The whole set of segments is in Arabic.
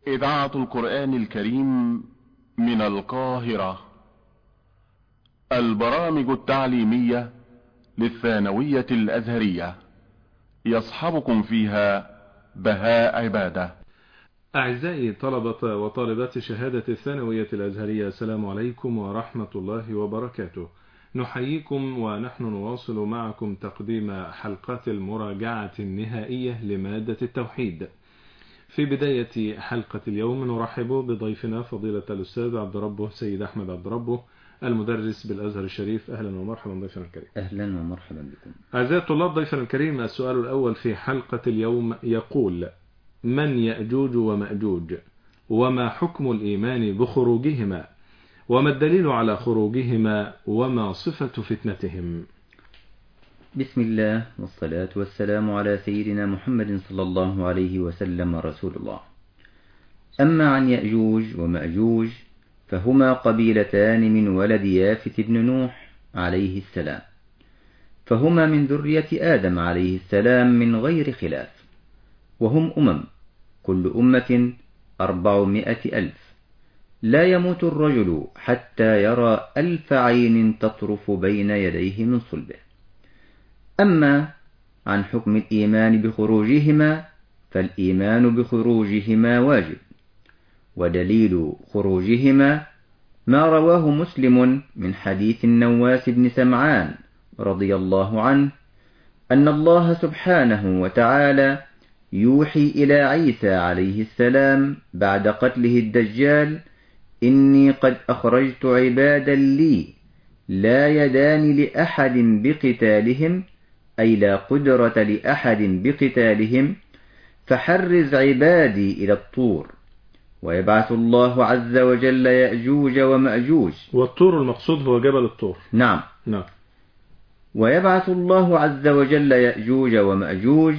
إذاعة القرآن الكريم من القاهرة. البرامج التعليمية للثانوية الأزهرية يصحبكم فيها بهاء عبادة. أعزائي طلبة وطالبات شهادة الثانوية الأزهرية، السلام عليكم ورحمة الله وبركاته. نحييكم ونحن نواصل معكم تقديم حلقات المراجعة النهائية لمادة التوحيد. في بداية حلقة اليوم نرحب بضيفنا فضيلة الأستاذ عبد ربه سيد أحمد عبد ربه، المدرس بالأزهر الشريف. أهلا ومرحبا ضيفنا الكريم. أهلا ومرحبا بكم. أعزائي الطلاب، ضيفنا الكريم، السؤال الأول في حلقة اليوم يقول: من يأجوج ومأجوج؟ وما حكم الإيمان بخروجهما؟ وما الدليل على خروجهما؟ وما صفة فتنتهم؟ بسم الله والصلاة والسلام على سيدنا محمد صلى الله عليه وسلم رسول الله. أما عن يأجوج ومأجوج فهما قبيلتان من ولد يافث بن نوح عليه السلام، فهما من ذرية آدم عليه السلام من غير خلاف، وهم كل أمة 400,000. لا يموت الرجل حتى يرى 1000 عين تطرف بين يديه من صلبه. أما عن حكم الإيمان بخروجهما فالإيمان بخروجهما واجب، ودليل خروجهما ما رواه مسلم من حديث النواس بن سمعان رضي الله عنه أن الله سبحانه وتعالى يوحي إلى عيسى عليه السلام بعد قتله الدجال: إني قد أخرجت عبادا لي لا يدان لأحد بقتالهم، أي لا قدرة لأحد بقتالهم، فحرز عبادي إلى الطور. ويبعث الله عز وجل يأجوج ومأجوج. والطور المقصود هو جبل الطور. نعم. ويبعث الله عز وجل يأجوج ومأجوج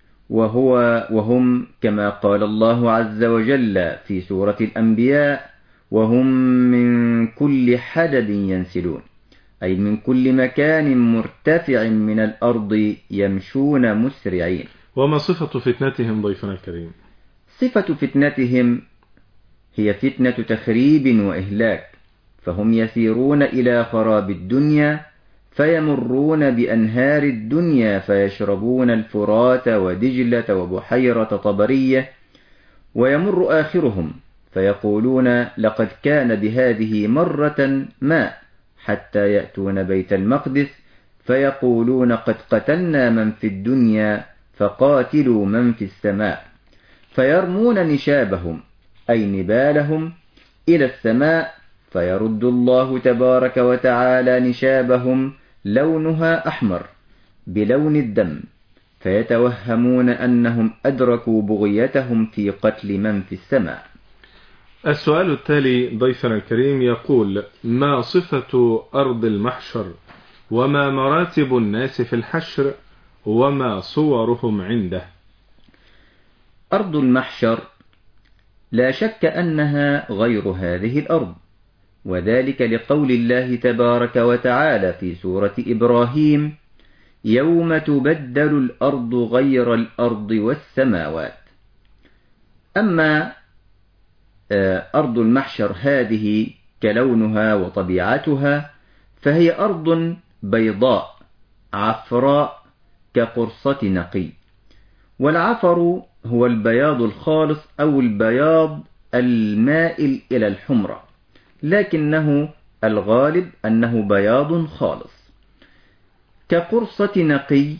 وهم كما قال الله عز وجل في سورة الأنبياء: وهم من كل حدب ينسلون، أي من كل مكان مرتفع من الأرض يمشون مسرعين. وما صفة فتنتهم ضيفنا الكريم؟ صفة فتنتهم هي فتنة تخريب وإهلاك، فهم يسيرون إلى خراب الدنيا، فيمرون بأنهار الدنيا فيشربون الفرات ودجلة وبحيرة طبرية، ويمر آخرهم فيقولون: لقد كان بهذه مرة ماء، حتى يأتون بيت المقدس فيقولون: قد قتلنا من في الدنيا فقاتلوا من في السماء، فيرمون نشابهم أي نبالهم إلى السماء، فيرد الله تبارك وتعالى نشابهم لونها أحمر بلون الدم، فيتوهمون أنهم أدركوا بغيتهم في قتل من في السماء. السؤال التالي ضيفنا الكريم يقول: ما صفة أرض المحشر؟ وما مراتب الناس في الحشر؟ وما صورهم عنده؟ أرض المحشر لا شك أنها غير هذه الأرض، وذلك لقول الله تبارك وتعالى في سورة إبراهيم: يوم تبدل الأرض غير الأرض والسماوات. أما أرض المحشر هذه كلونها وطبيعتها، فهي أرض بيضاء عفراء كقرصة نقي، والعفر هو البياض الخالص أو البياض المائل إلى الحمرة، لكنه الغالب أنه بياض خالص كقرصة نقي.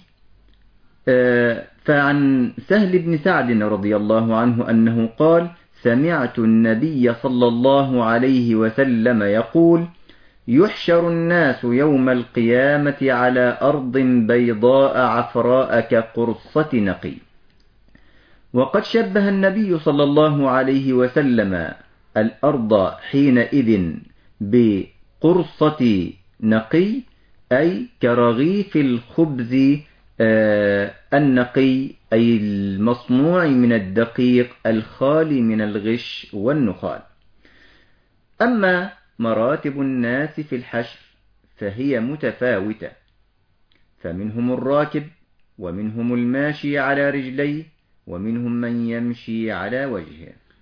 فعن سهل بن سعد رضي الله عنه أنه قال: سمعت النبي صلى الله عليه وسلم يقول: يحشر الناس يوم القيامة على أرض بيضاء عفراء كقرصة نقي. وقد شبه النبي صلى الله عليه وسلم الأرض حينئذ بقرصة نقي، أي كرغيف الخبز النقي، أي المصنوع من الدقيق الخالي من الغش والنخال. أما مراتب الناس في الحشر فهي متفاوتة، فمنهم الراكب، ومنهم الماشي على رجليه، ومنهم من يمشي على وجهه.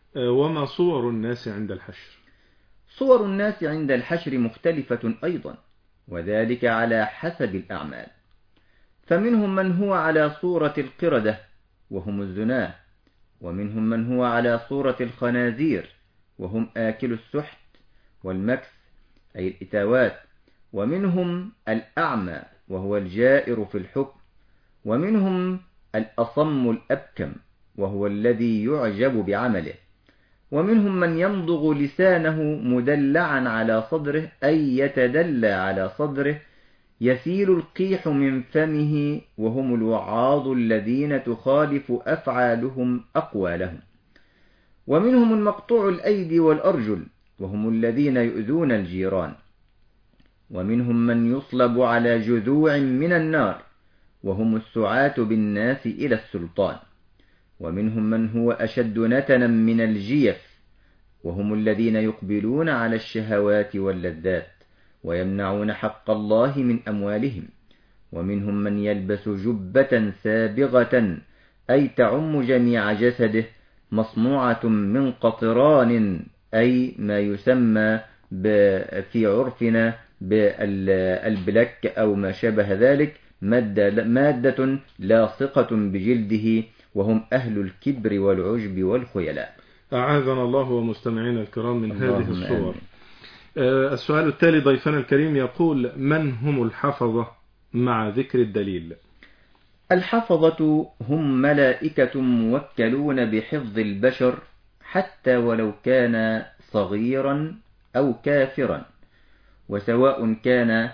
وما صور الناس عند الحشر؟ صور الناس عند الحشر مختلفة أيضا، وذلك على حسب الأعمال، فمنهم من هو على صورة القردة وهم الزناه، ومنهم من هو على صورة الخنازير وهم آكل السحت والمكس أي الإتاوات، ومنهم الأعمى وهو الجائر في الحكم، ومنهم الأصم الأبكم وهو الذي يعجب بعمله، ومنهم من يمضغ لسانه مدلعا على صدره أي يتدلى على صدره، يسيل القيح من فمه، وهم الوعاظ الذين تخالف أفعالهم أقوالهم، ومنهم المقطوع الأيدي والأرجل وهم الذين يؤذون الجيران، ومنهم من يصلب على جذوع من النار وهم السعاة بالناس إلى السلطان، ومنهم من هو أشد نتنا من الجيف وهم الذين يقبلون على الشهوات واللذات ويمنعون حق الله من أموالهم، ومنهم من يلبس جبة سابغة أي تعم جميع جسده مصنوعة من قطران أي ما يسمى في عرفنا بالبلك أو ما شابه ذلك، مادة لاصقة بجلده، وهم أهل الكبر والعجب والخيلاء. أعاذنا الله ومستمعينا الكرام من هذه الصور. السؤال التالي ضيفنا الكريم يقول: من هم الحفظة مع ذكر الدليل؟ الحفظة هم ملائكة موكلون بحفظ البشر حتى ولو كان صغيرا أو كافرا، وسواء كان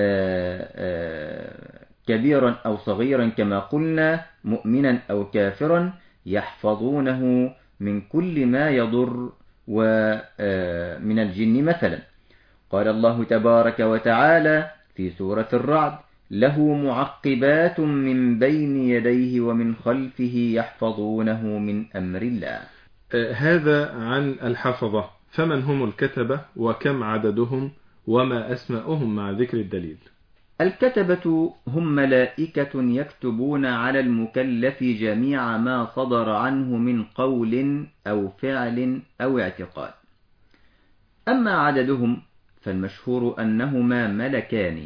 كبيرا أو صغيرا كما قلنا، مؤمنا أو كافرا، يحفظونه من كل ما يضر ومن الجن مثلا. قال الله تبارك وتعالى في سورة الرعد: له معقبات من بين يديه ومن خلفه يحفظونه من أمر الله. هذا عن الحفظة، فمن هم الكتبة وكم عددهم وما أسماؤهم مع ذكر الدليل؟ الكتبة هم ملائكة يكتبون على المكلف جميع ما صدر عنه من قول أو فعل أو اعتقاد. أما عددهم فالمشهور أنهما ملكان،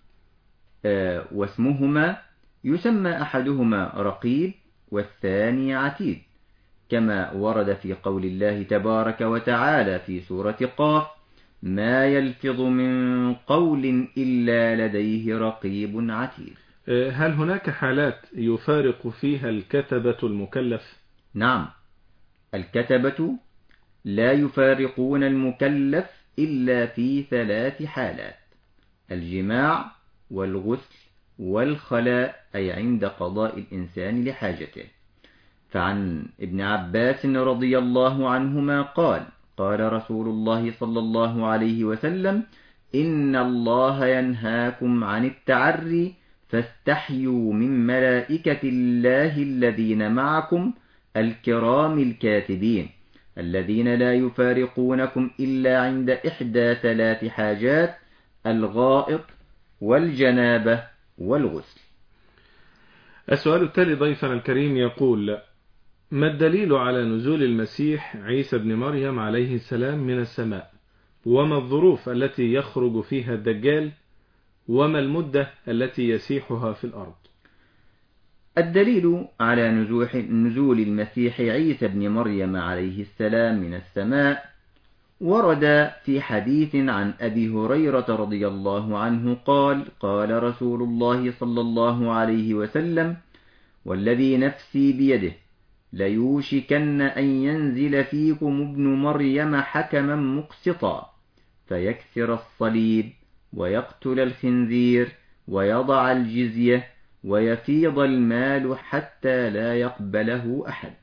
واسمهما يسمى أحدهما رقيب والثاني عتيد، كما ورد في قول الله تبارك وتعالى في سورة قاف: ما يلفظ من قول إلا لديه رقيب عتيد. هل هناك حالات يفارق فيها الكتبة المكلف؟ نعم، الكتبة لا يفارقون المكلف إلا في 3 حالات: الجماع والغسل والخلاء، أي عند قضاء الإنسان لحاجته. فعن ابن عباس رضي الله عنهما قال: قال رسول الله صلى الله عليه وسلم: إن الله ينهاكم عن التعري فاستحيوا من ملائكة الله الذين معكم الكرام الكاتبين الذين لا يفارقونكم إلا عند إحدى 3 حاجات: الغائط والجنابة والغسل. السؤال التالي ضيفنا الكريم يقول: ما الدليل على نزول المسيح عيسى بن مريم عليه السلام من السماء؟ وما الظروف التي يخرج فيها الدجال؟ وما المدة التي يسيحها في الأرض؟ الدليل على نزول المسيح عيسى بن مريم عليه السلام من السماء ورد في حديث عن أبي هريرة رضي الله عنه قال: قال رسول الله صلى الله عليه وسلم: والذي نفسي بيده ليوشكن أن ينزل فيكم ابن مريم حكما مقسطا فيكسر الصليب ويقتل الخنزير ويضع الجزية ويفيض المال حتى لا يقبله أحد.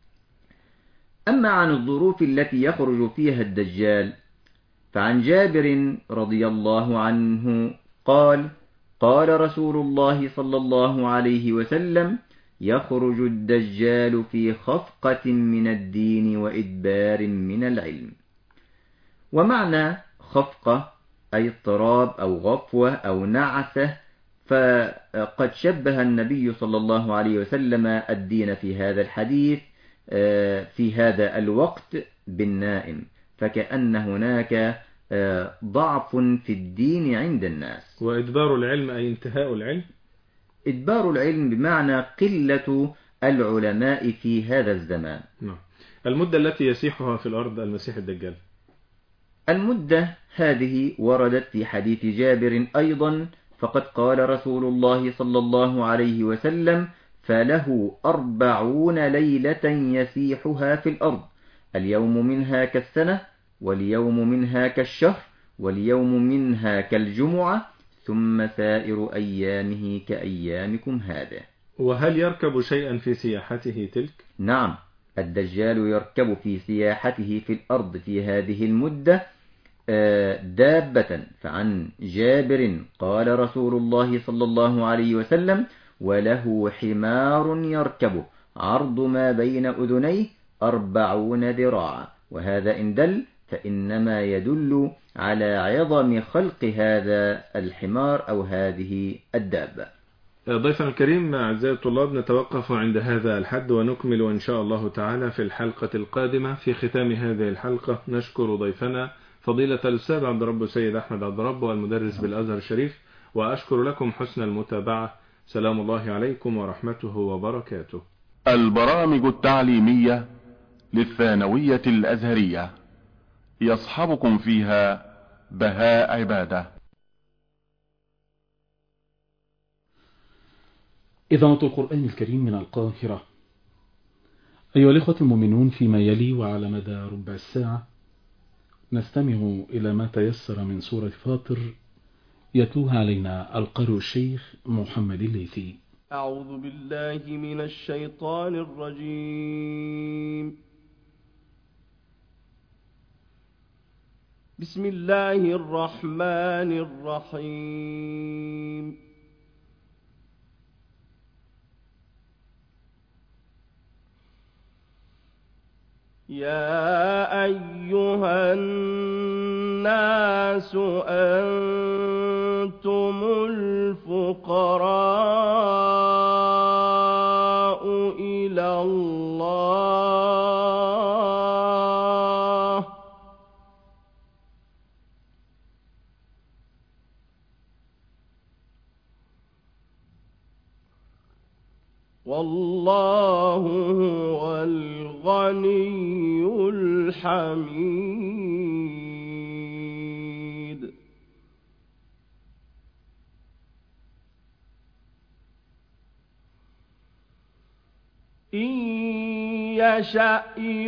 أما عن الظروف التي يخرج فيها الدجال فعن جابر رضي الله عنه قال: قال رسول الله صلى الله عليه وسلم: يخرج الدجال في خفقة من الدين وإدبار من العلم. ومعنى خفقة أي اضطراب أو غفوة أو نعسة، فقد شبه النبي صلى الله عليه وسلم الدين في هذا الحديث في هذا الوقت بالنائم، فكأن هناك ضعف في الدين عند الناس. وإدبار العلم أي انتهاء العلم؟ إدبار العلم بمعنى قلة العلماء في هذا الزمان. المدة التي يسيحها في الأرض المسيح الدجال؟ المدة هذه وردت في حديث جابر أيضا، فقد قال رسول الله صلى الله عليه وسلم: فله 40 ليلة يسيحها في الأرض، اليوم منها كالسنة، واليوم منها كالشهر، واليوم منها كالجمعة، ثم سائر أيامه كأيامكم هذا. وهل يركب شيئا في سياحته تلك؟ نعم، الدجال يركب في سياحته في الأرض في هذه المدة دابة. فعن جابر قال رسول الله صلى الله عليه وسلم: وله حمار يركبه عرض ما بين أذنيه 40 ذراعا. وهذا إن دل فإنما يدل على عظم خلق هذا الحمار أو هذه الدابة. ضيفنا الكريم أعزائي الطلاب، نتوقف عند هذا الحد ونكمل إن شاء الله تعالى في الحلقة القادمة. في ختام هذه الحلقة نشكر ضيفنا فضيلة الأستاذ عبد الرب السيد أحمد عبد الرب والمدرس بالأزهر الشريف، وأشكر لكم حسن المتابعة. سلام الله عليكم ورحمته وبركاته. البرامج التعليمية للثانوية الأزهرية يصحبكم فيها بهاء عبادة. إذاعة القرآن الكريم من القاهرة. أيها الإخوة المؤمنون، فيما يلي وعلى مدى ربع الساعة نستمع إلى ما تيسر من سورة فاطر، يتلوها علينا القارئ الشيخ محمد الليثي. أعوذ بالله من الشيطان الرجيم. بسم الله الرحمن الرحيم. يا أيها الناس أنتم الفقراء إلى الله والله هو الغني الحميد. إن يشأ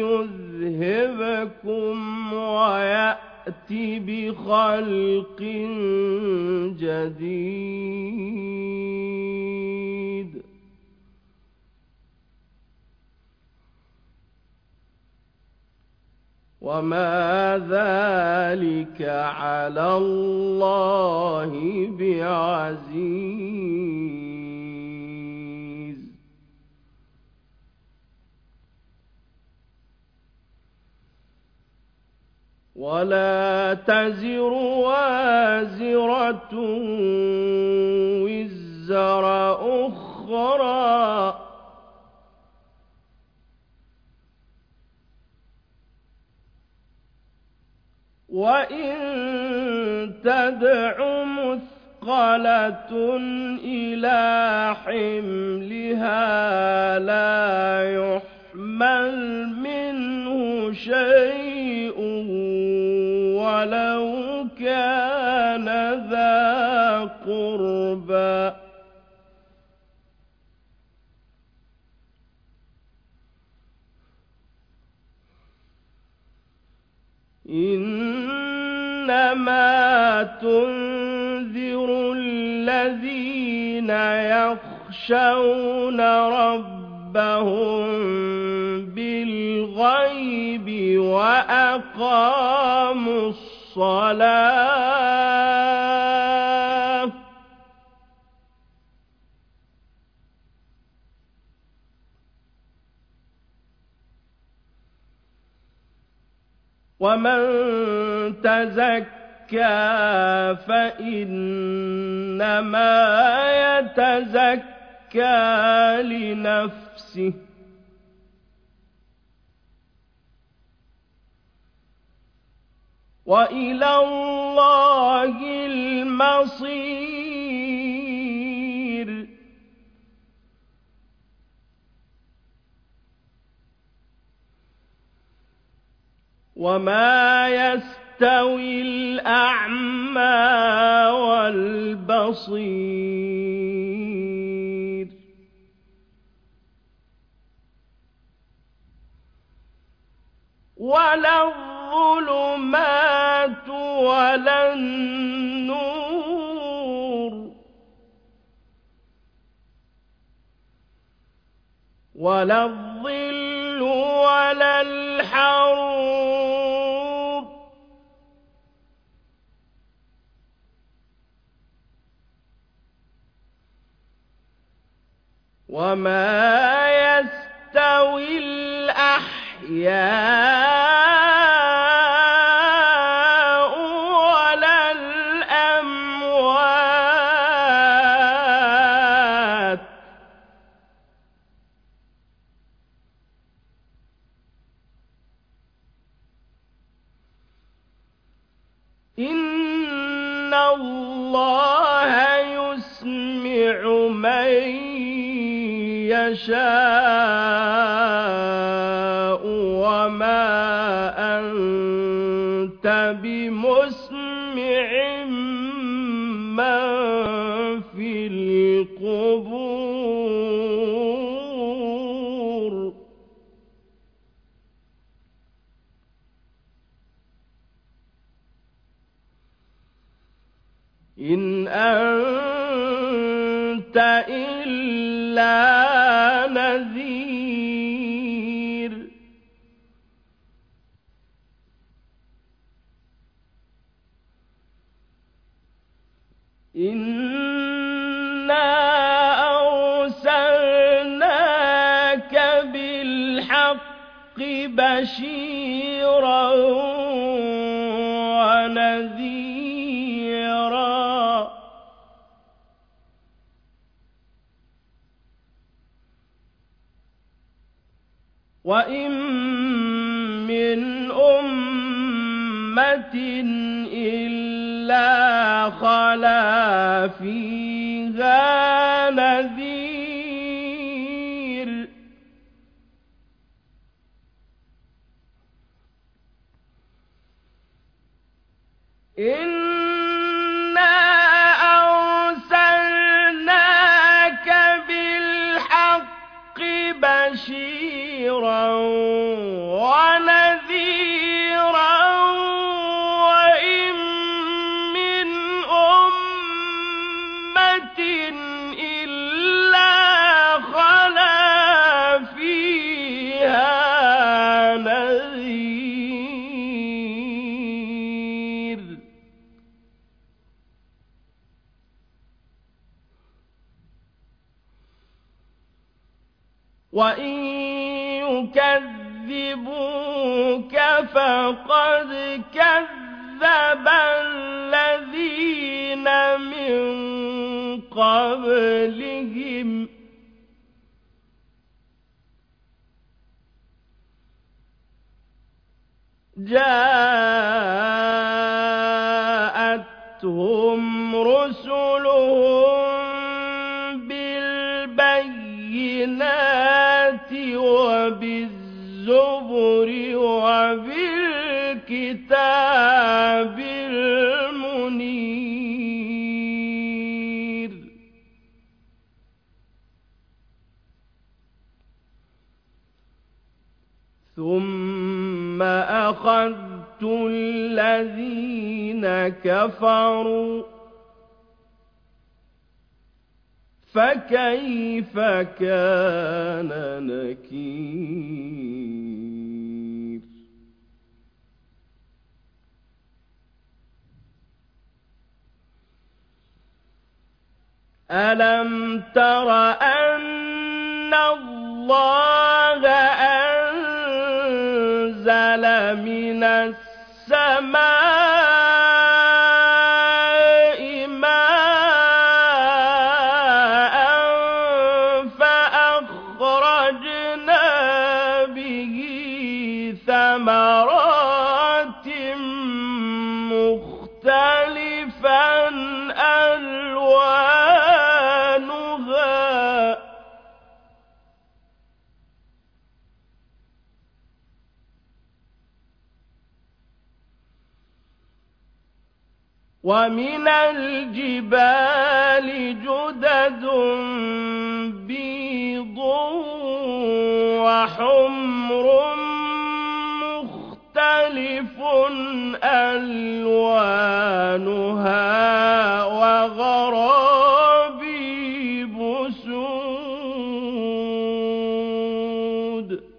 يذهبكم ويأتي بخلق جديد. وما ذلك على الله بعزيز. ولا تزر وازرة وزر أخرى وإن تدع مثقلة إلى حملها لا يحمل منه شيء ولو كان ذا قربى. إنما تنذر الذين يخشون ربهم بالغيب وأقاموا الصلاة ومن تزكى فإنما يتزكى لنفسه وإلى الله المصير. وما يستوي الأعمى والبصير ولا الظلمات ولا النور ولا الظل ولا الحرور وما يستوي الأحياء ولا الأموات إن الله يسمع من يشاء وما أنت بمسمع من في القبور إن أنت إلا نذير إنا أرسلناك بالحق بشيرا ونذيرا وإن من أمة إلا خلا فيها نذير إنا أرسلناك بالحق بشيرا ونذيرا وإن من أمة إلا خلا فيها نذير وإن يكذبوك فقد كذب الذين من قبلهم جاءتهم رسلهم بالبينات وبالزبر وبالكتاب المنير ثم أخذت الذين كفروا فكيف كان نكير ألم تر أن الله أنزل من السماء ماء فأخرجنا به ثمرات مختلفا ألوانها ومن الجبال جدد بيض وحمر مختلف ألوانها وغرابيب سود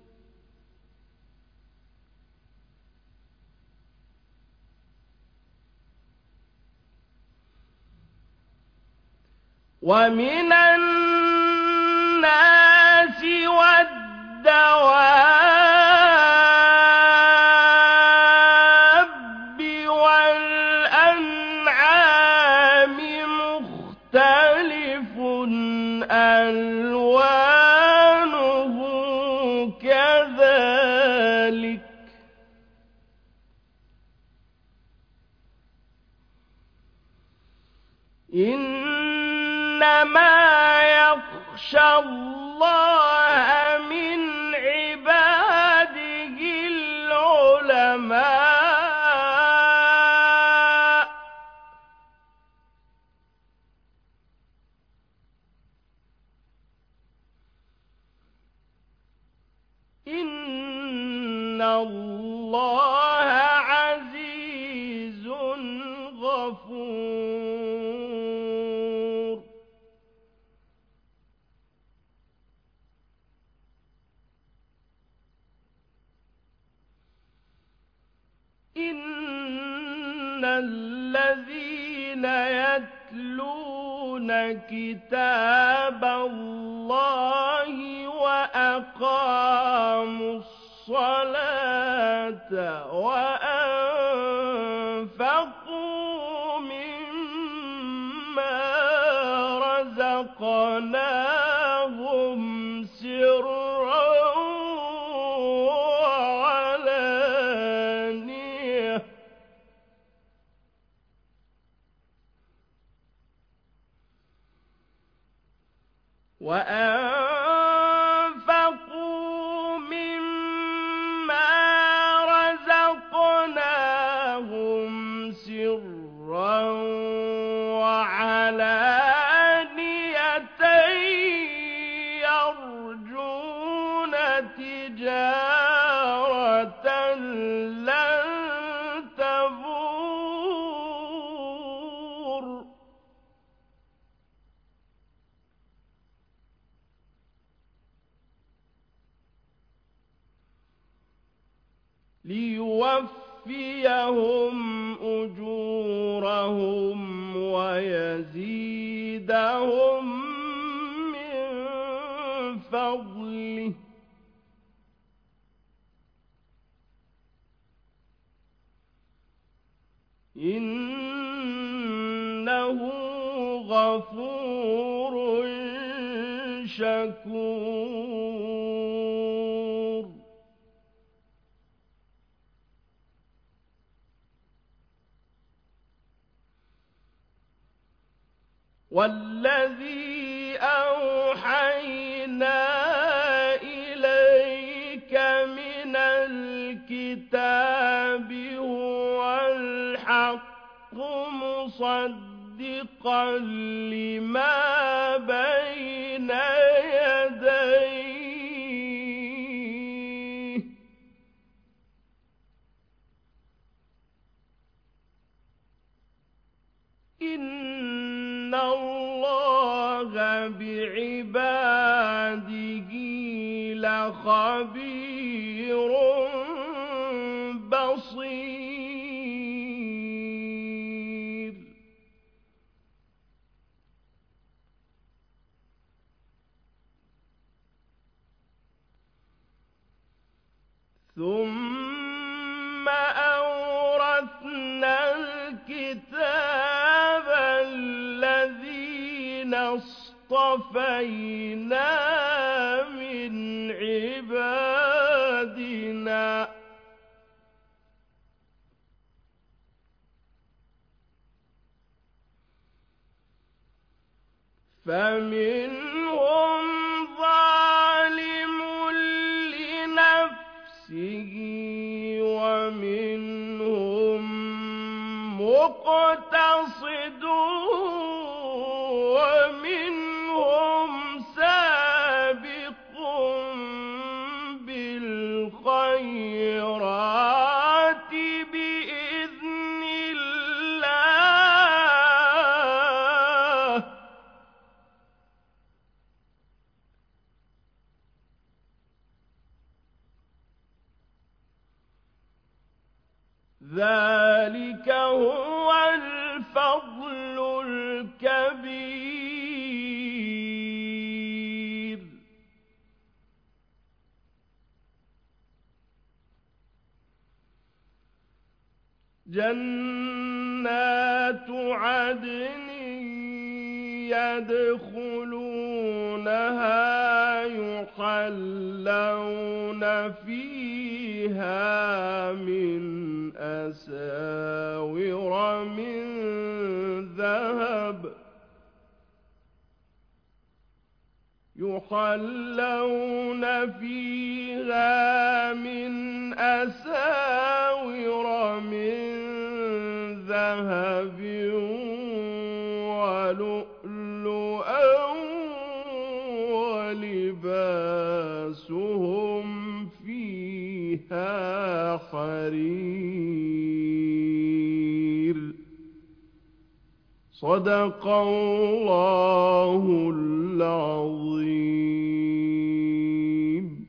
ومن الناس والدواب والأنعام مختلف ألوانه كذلك إنما يخشى الله من عباده العلماء إن الله عزيز غفور إن الذين يتلون كتاب الله وأقاموا الصلاة وأنفقوا مما رزقناهم سرا وعلانية وأنفقوا مما رزقناهم سرا وعلانية يرجون تجارة لن تبور ليوفيهم أجورهم ويزيدهم من فضله إنه غفور شكور والذي أوحينا إليك من الكتاب هو الحق مصدقا لما بين يديه إن الله بعباده لخبير بصير ثم أورثنا الكتاب الذين اصطفينا من عبادنا فمنهم ظالم لنفسه ومنهم مقتصد ومنهم سابق بالخيرات بإذن الله ذلك هو الفضل الكبير جنات عدن يدخلونها يحلون فيها من أساور من ذهب يحلون فيها من أساور من ذهب ولؤلؤا ولباسهم فيها حرير صدق الله العظيم.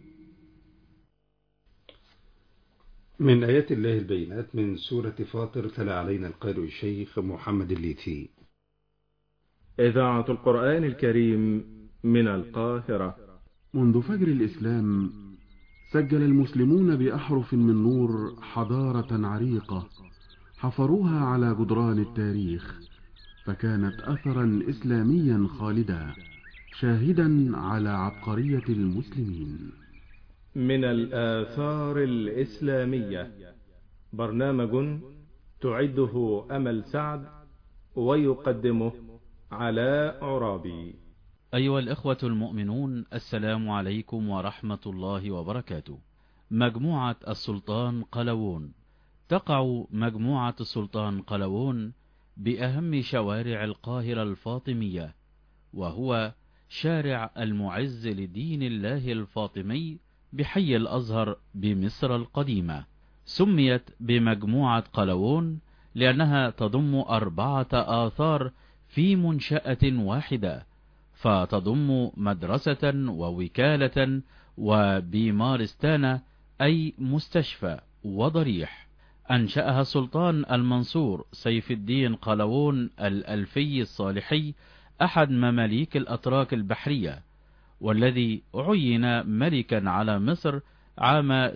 من آيات الله البينات من سورة فاطر تلا علينا القارئ الشيخ محمد الليثي. إذاعة القرآن الكريم من القاهرة. منذ فجر الإسلام سجل المسلمون بأحرف من نور حضارة عريقة حفروها على جدران التاريخ، فكانت أثرا إسلاميا خالدا شاهدا على عبقرية المسلمين. من الآثار الإسلامية برنامج تعده أمل سعد ويقدمه علاء عرابي. أيها الإخوة المؤمنون، السلام عليكم ورحمة الله وبركاته. مجموعة السلطان قلاوون. تقع مجموعة السلطان قلاوون بأهم شوارع القاهرة الفاطمية، وهو شارع المعز لدين الله الفاطمي بحي الأزهر بمصر القديمة. سميت بمجموعة قلاوون لأنها تضم 4 آثار في منشأة واحدة، فتضم مدرسة ووكالة وبيمارستان أي مستشفى وضريح. أنشأها السلطان المنصور سيف الدين قلاوون الألفي الصالحي أحد مماليك الأتراك البحرية، والذي عين ملكا على مصر عام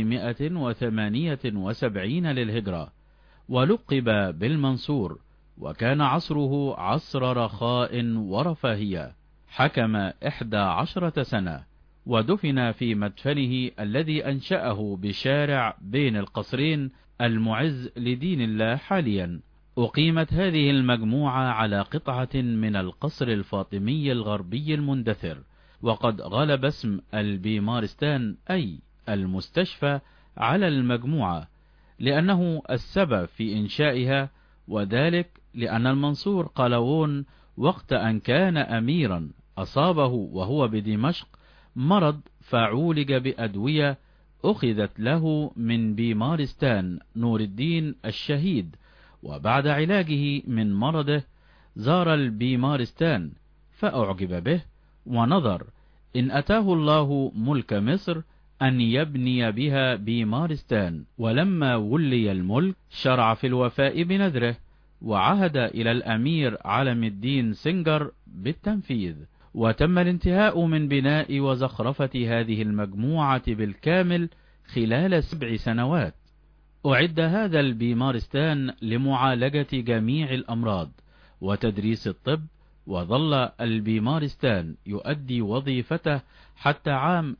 678 للهجرة، ولقب بالمنصور، وكان عصره عصر رخاء ورفاهية. حكم 11 سنة، ودفن في مدفنه الذي أنشأه بشارع بين القصرين المعز لدين الله حاليا. أقيمت هذه المجموعة على قطعة من القصر الفاطمي الغربي المندثر، وقد غلب اسم البيمارستان أي المستشفى على المجموعة لأنه السبب في إنشائها، وذلك لأن المنصور قلاوون وقت أن كان أميرا أصابه وهو بدمشق مرض، فعولج بأدوية أخذت له من بيمارستان نور الدين الشهيد، وبعد علاجه من مرضه زار البيمارستان فأعجب به، ونظر إن أتاه الله ملك مصر أن يبني بها بيمارستان. ولما ولي الملك شرع في الوفاء بنذره، وعهد إلى الأمير علم الدين سنجر بالتنفيذ، وتم الانتهاء من بناء وزخرفة هذه المجموعة بالكامل خلال 7 سنوات. أعد هذا البيمارستان لمعالجة جميع الأمراض وتدريس الطب، وظل البيمارستان يؤدي وظيفته حتى عام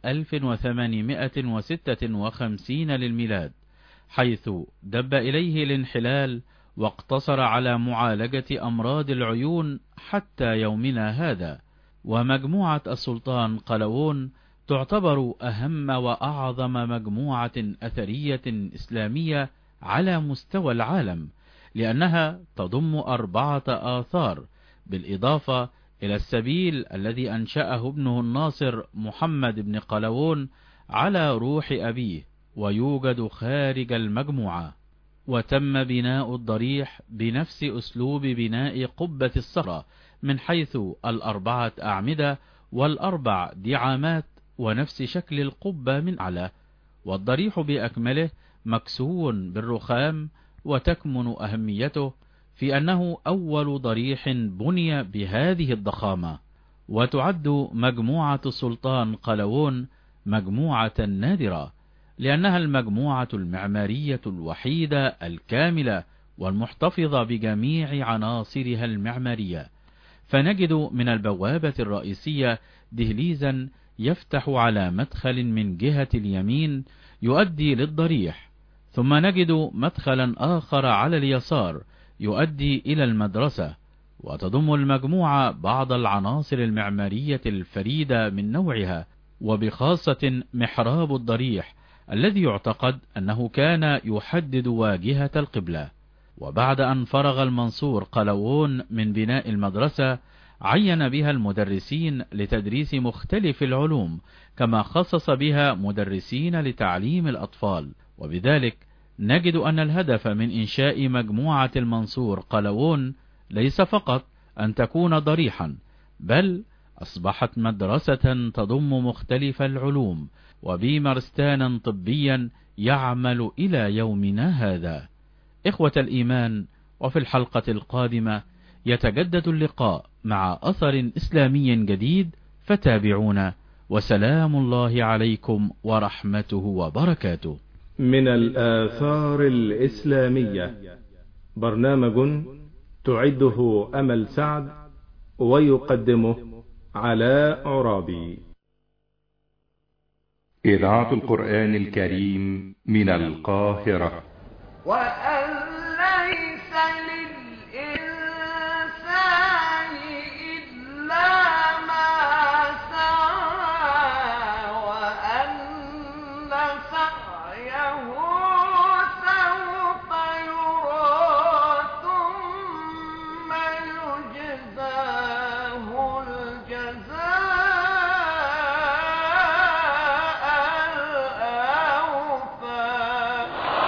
1856 للميلاد، حيث دب إليه الانحلال واقتصر على معالجة أمراض العيون حتى يومنا هذا. ومجموعة السلطان قلاوون تعتبر أهم وأعظم مجموعة أثرية إسلامية على مستوى العالم، لأنها تضم 4 آثار، بالإضافة إلى السبيل الذي أنشأه ابنه الناصر محمد بن قلاوون على روح أبيه، ويوجد خارج المجموعة. وتم بناء الضريح بنفس أسلوب بناء قبة الصخرة، من حيث 4 أعمدة وال4 دعامات، ونفس شكل القبة من أعلى. والضريح بأكمله مكسو بالرخام، وتكمن أهميته في أنه أول ضريح بني بهذه الضخامة. وتعد مجموعة السلطان قلاوون مجموعة نادرة، لأنها المجموعة المعمارية الوحيدة الكاملة والمحتفظة بجميع عناصرها المعمارية. فنجد من البوابة الرئيسية دهليزا يفتح على مدخل من جهة اليمين يؤدي للضريح، ثم نجد مدخلا آخر على اليسار يؤدي إلى المدرسة. وتضم المجموعة بعض العناصر المعمارية الفريدة من نوعها، وبخاصة محراب الضريح الذي يعتقد أنه كان يحدد واجهة القبلة. وبعد أن فرغ المنصور قلاوون من بناء المدرسة، عين بها المدرسين لتدريس مختلف العلوم، كما خصص بها مدرسين لتعليم الأطفال. وبذلك نجد أن الهدف من إنشاء مجموعة المنصور قلاوون ليس فقط أن تكون ضريحا، بل أصبحت مدرسة تضم مختلف العلوم، وبمرستانا طبيا يعمل إلى يومنا هذا. إخوة الإيمان، وفي الحلقة القادمة يتجدد اللقاء مع أثر إسلامي جديد، فتابعونا، وسلام الله عليكم ورحمته وبركاته. من الآثار الإسلامية، برنامج تعده أمل سعد ويقدمه علاء عرابي. إذاعة القرآن الكريم من القاهرة. وأن ليس للإنسان إلا ما سعى، وأن سعيه سوف يرى ثم يجزاه الجزاء الأوفى.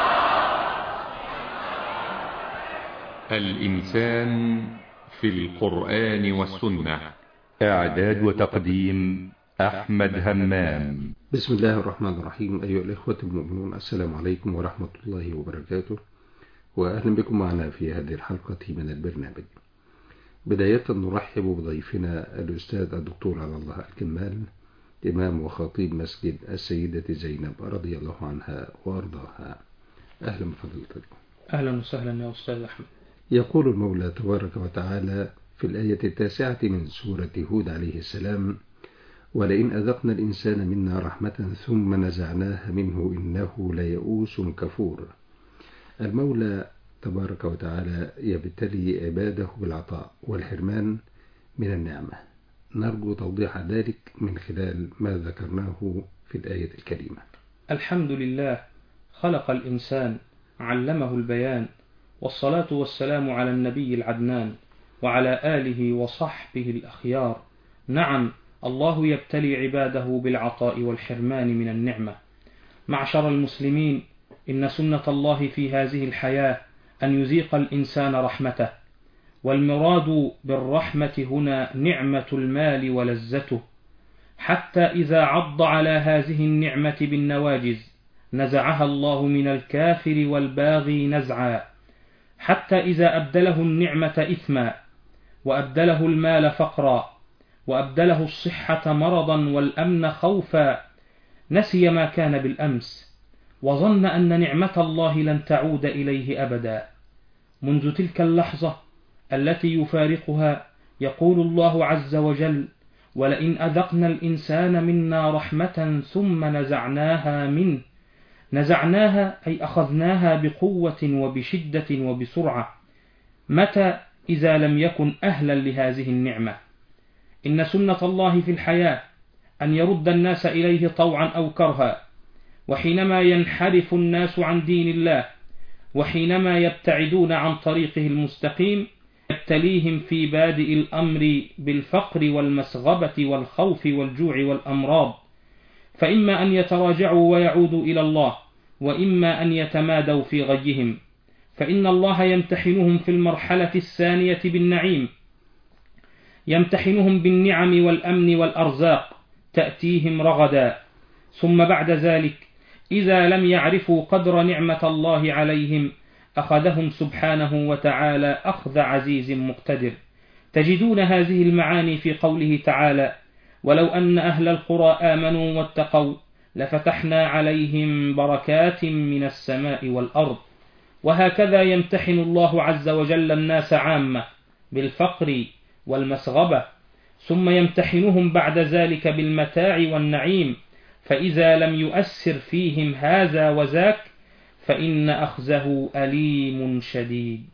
الإنسان في القرآن والسنة. إعداد وتقديم أحمد همام. بسم الله الرحمن الرحيم. أيها الإخوة المؤمنون، السلام عليكم ورحمة الله وبركاته، وأهلا بكم معنا في هذه الحلقة من البرنامج. بداية نرحب بضيفنا الأستاذ الدكتور على الله الكمال، إمام وخطيب مسجد السيدة زينب رضي الله عنها وأرضاها. أهلا بفضيلتكم. أهلا وسهلا يا أستاذ أحمد. يقول المولى تبارك وتعالى في الآية 9 من سورة هود عليه السلام: ولئن أذقنا الإنسان منا رحمة ثم نزعناها منه إنه ليئوس كفور. المولى تبارك وتعالى يبتلي عباده بالعطاء والحرمان من النعمة. نرجو توضيح ذلك من خلال ما ذكرناه في الآية الكريمة. الحمد لله، خلق الإنسان، علمه البيان، والصلاة والسلام على النبي العدنان وعلى آله وصحبه الأخيار. نعم، الله يبتلي عباده بالعطاء والحرمان من النعمة. معشر المسلمين، إن سنة الله في هذه الحياة أن يذيق الإنسان رحمته، والمراد بالرحمة هنا نعمة المال ولذته، حتى إذا عض على هذه النعمة بالنواجذ نزعها الله من الكافر والباغي نزعا، حتى إذا أبدله النعمة إثما، وأبدله المال فقرا، وأبدله الصحة مرضا والأمن خوفا، نسي ما كان بالأمس، وظن أن نعمة الله لن تعود إليه أبدا. منذ تلك اللحظة التي يفارقها يقول الله عز وجل: ولئن أذقنا الإنسان منا رحمة ثم نزعناها منه نزعناها أي أخذناها بقوة وبشدة وبسرعة. متى؟ إذا لم يكن أهلا لهذه النعمة. إن سنة الله في الحياة أن يرد الناس إليه طوعا أو كرها، وحينما ينحرف الناس عن دين الله وحينما يبتعدون عن طريقه المستقيم يبتليهم في بادئ الأمر بالفقر والمسغبة والخوف والجوع والأمراض، فإما أن يتراجعوا ويعودوا إلى الله، وإما أن يتمادوا في غيهم، فإن الله يمتحنهم في المرحلة الثانية بالنعيم، يمتحنهم بالنعم والأمن والأرزاق تأتيهم رغدا، ثم بعد ذلك إذا لم يعرفوا قدر نعمة الله عليهم أخذهم سبحانه وتعالى أخذ عزيز مقتدر. تجدون هذه المعاني في قوله تعالى: ولو أن أهل القرى آمنوا واتقوا لفتحنا عليهم بركات من السماء والأرض. وهكذا يمتحن الله عز وجل الناس عامة بالفقر والمسغبة، ثم يمتحنهم بعد ذلك بالمتاع والنعيم، فإذا لم يؤثر فيهم هذا وذاك فإن أخذه أليم شديد.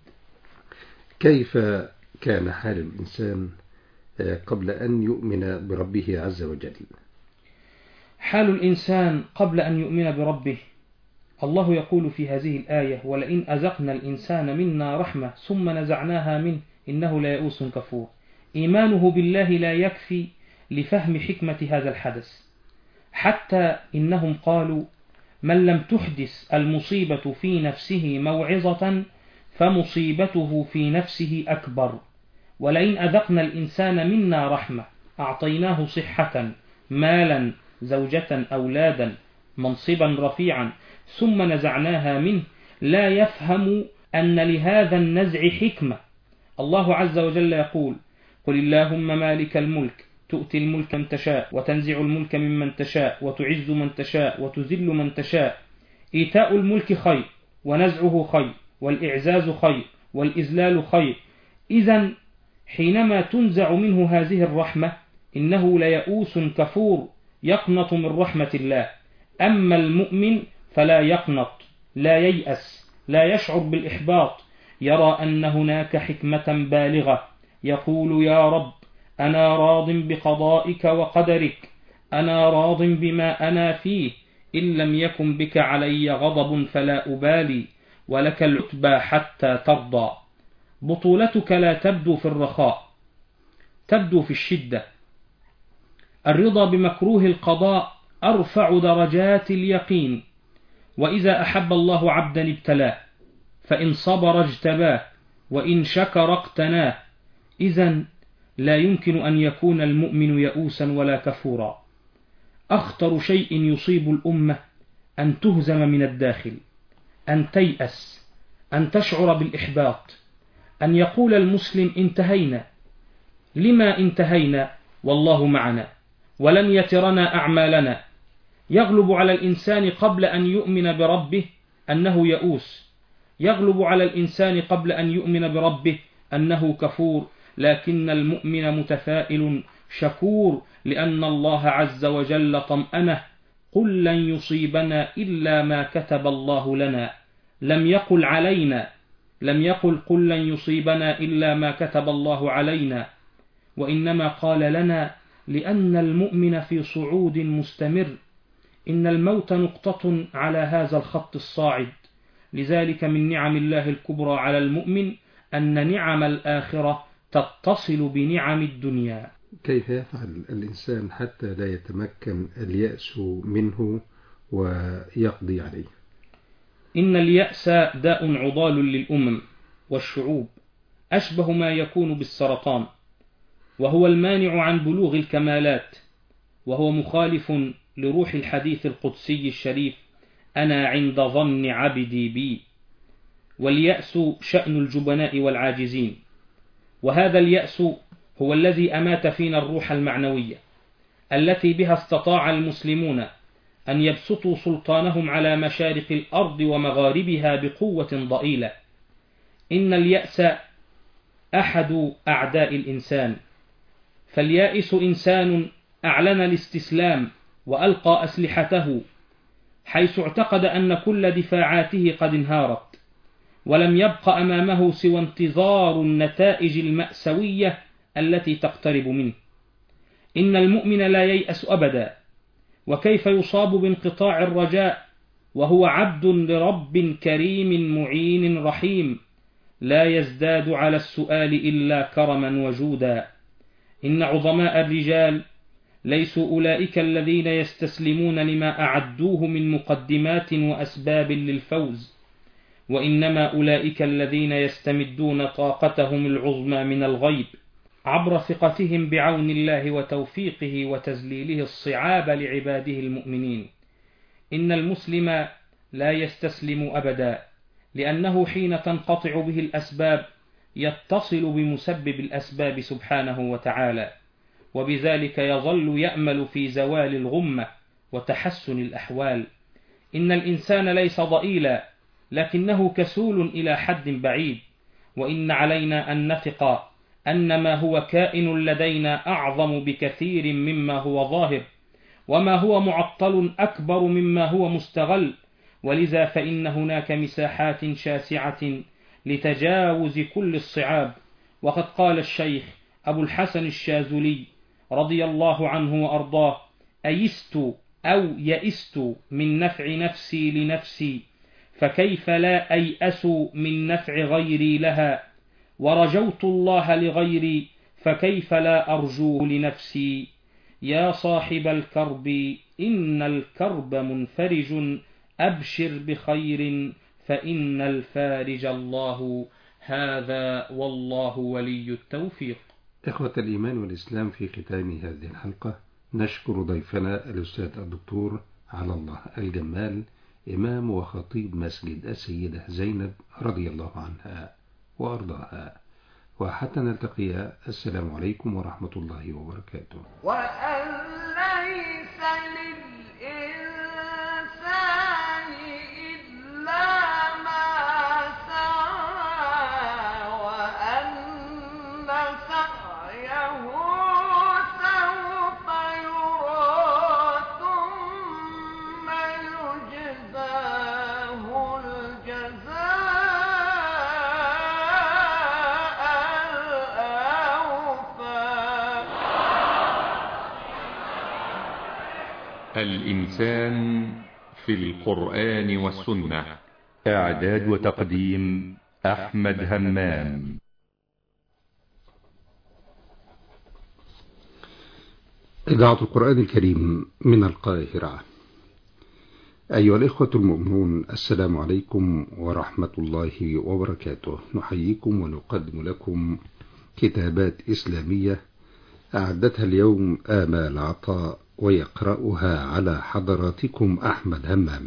كيف كان حال الإنسان قبل أن يؤمن بربه عز وجل؟ حال الإنسان قبل أن يؤمن بربه، الله يقول في هذه الآية: ولئن أذقنا الإنسان منا رحمة ثم نزعناها منه إنه ليئوس كفور. إيمانه بالله لا يكفي لفهم حكمة هذا الحدث، حتى إنهم قالوا: من لم تحدث المصيبة في نفسه موعظة فمصيبته في نفسه أكبر. ولئن أذقنا الإنسان منا رحمة أعطيناه صحة، مالا، زوجة، أولادا، منصبا رفيعا، ثم نزعناها منه، لا يفهم أن لهذا النزع حكمة. الله عز وجل يقول: قل اللهم مالك الملك تؤتي الملك من تشاء وتنزع الملك ممن تشاء وتعز من تشاء وتذل من تشاء. إيتاء الملك خير، ونزعه خير، والإعزاز خير، والإذلال خير. إذن حينما تنزع منه هذه الرحمة إنه ليئوس كفور، يقنط من رحمة الله. أما المؤمن فلا يقنط، لا ييأس، لا يشعر بالإحباط، يرى أن هناك حكمة بالغة، يقول: يا رب أنا راض بقضائك وقدرك، أنا راض بما أنا فيه، إن لم يكن بك علي غضب فلا أبالي، ولك العتبى حتى ترضى. بطولتك لا تبدو في الرخاء، تبدو في الشدة. الرضا بمكروه القضاء أرفع درجات اليقين. وإذا أحب الله عبدا ابتلاه، فإن صبر اجتباه، وإن شكر اقتناه. إذن لا يمكن أن يكون المؤمن يئوسا ولا كفورا. أخطر شيء يصيب الأمة أن تهزم من الداخل، أن تيأس، أن تشعر بالإحباط، أن يقول المسلم: انتهينا. لما انتهينا والله معنا ولن يترنا أعمالنا؟ يغلب على الإنسان قبل أن يؤمن بربه أنه يئوس، يغلب على الإنسان قبل أن يؤمن بربه أنه كفور، لكن المؤمن متفائل شكور، لأن الله عز وجل طمأنه: قل لن يصيبنا إلا ما كتب الله لنا. لم يقل علينا، لم يقل قل لن يصيبنا إلا ما كتب الله علينا، وإنما قال لنا لأن المؤمن في صعود مستمر. إن الموت نقطة على هذا الخط الصاعد. لذلك من نعم الله الكبرى على المؤمن أن نعم الآخرة تتصل بنعم الدنيا. كيف يفعل الإنسان حتى لا يتمكن اليأس منه ويقضي عليه؟ إن اليأس داء عضال للأمم والشعوب، أشبه ما يكون بالسرطان، وهو المانع عن بلوغ الكمالات، وهو مخالف لروح الحديث القدسي الشريف: أنا عند ظن عبدي بي. واليأس شأن الجبناء والعاجزين، وهذا اليأس هو الذي أمات فينا الروح المعنوية التي بها استطاع المسلمون أن يبسطوا سلطانهم على مشارق الأرض ومغاربها بقوة ضئيلة. إن اليأس أحد أعداء الإنسان، فاليائس إنسان أعلن الاستسلام وألقى أسلحته حيث اعتقد أن كل دفاعاته قد انهارت، ولم يبق أمامه سوى انتظار النتائج المأساوية التي تقترب منه. إن المؤمن لا ييأس أبدا، وكيف يصاب بانقطاع الرجاء وهو عبد لرب كريم معين رحيم لا يزداد على السؤال إلا كرما وجودا. إن عظماء الرجال ليسوا أولئك الذين يستسلمون لما أعدوه من مقدمات وأسباب للفوز، وإنما أولئك الذين يستمدون طاقتهم العظمى من الغيب عبر ثقتهم بعون الله وتوفيقه وتذليله الصعاب لعباده المؤمنين. إن المسلم لا يستسلم أبدا، لأنه حين تنقطع به الأسباب يتصل بمسبب الأسباب سبحانه وتعالى، وبذلك يظل يأمل في زوال الغمة وتحسن الأحوال. إن الإنسان ليس ضئيلا، لكنه كسول إلى حد بعيد، وإن علينا أن نثق أن ما هو كائن لدينا أعظم بكثير مما هو ظاهر، وما هو معطل أكبر مما هو مستغل، ولذا فإن هناك مساحات شاسعة لتجاوز كل الصعاب. وقد قال الشيخ أبو الحسن الشاذلي رضي الله عنه وأرضاه: أيست أو يئست من نفع نفسي لنفسي، فكيف لا أيأس من نفع غيري لها، ورجوت الله لغيري، فكيف لا أرجوه لنفسي. يا صاحب الكرب إن الكرب منفرج، أبشر بخير فإن الفارج الله، هذا والله ولي التوفيق. إخوة الإيمان والإسلام، في ختام هذه الحلقة نشكر ضيفنا الأستاذ الدكتور على الله الجمال، إمام وخطيب مسجد السيدة زينب رضي الله عنها وأرضاها. وحتى نلتقي، السلام عليكم ورحمة الله وبركاته. وأن ليس للإنسان إلا ما سعى، وأن سعيه سوف يرى ثم يجزاه الجزاء الأوفى. الإنسان في القرآن والسنة. إعداد وتقديم أحمد همام. إذاعة القرآن الكريم من القاهرة. أيها الإخوة المؤمنون، السلام عليكم ورحمة الله وبركاته. نحييكم ونقدم لكم كتابات إسلامية أعدتها اليوم آمال عطاء، ويقرأها على حضراتكم أحمد همام.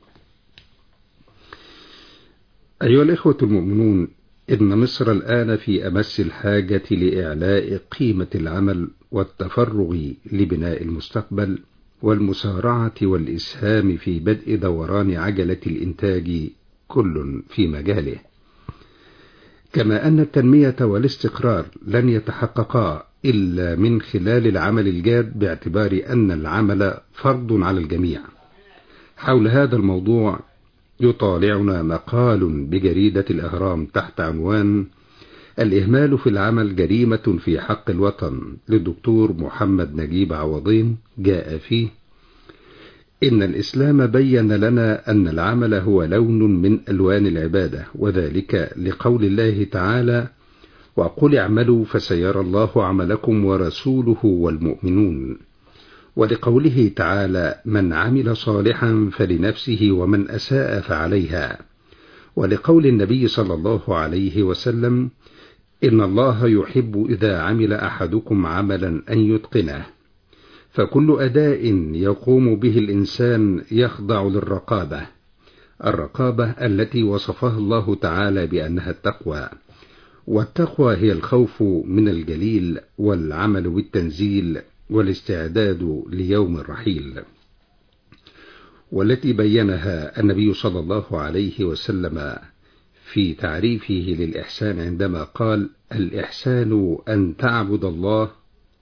أيها الإخوة المؤمنون، إن مصر الآن في أمس الحاجة لإعلاء قيمة العمل والتفرغ لبناء المستقبل، والمسارعة والإسهام في بدء دوران عجلة الإنتاج كل في مجاله. كما أن التنمية والاستقرار لن يتحققا إلا من خلال العمل الجاد، باعتبار أن العمل فرض على الجميع. حول هذا الموضوع يطالعنا مقال بجريدة الأهرام تحت عنوان: الإهمال في العمل جريمة في حق الوطن، للدكتور محمد نجيب عوضين. جاء فيه: إن الإسلام بين لنا أن العمل هو لون من ألوان العبادة، وذلك لقول الله تعالى: وقل اعملوا فسيرى الله عملكم ورسوله والمؤمنون، ولقوله تعالى: من عمل صالحا فلنفسه ومن أساء فعليها، ولقول النبي صلى الله عليه وسلم: إن الله يحب إذا عمل أحدكم عملا أن يتقنه. فكل أداء يقوم به الإنسان يخضع للرقابة، الرقابة التي وصفها الله تعالى بأنها التقوى، والتقوى هي الخوف من الجليل، والعمل بالتنزيل، والاستعداد ليوم الرحيل، والتي بينها النبي صلى الله عليه وسلم في تعريفه للإحسان عندما قال: الإحسان أن تعبد الله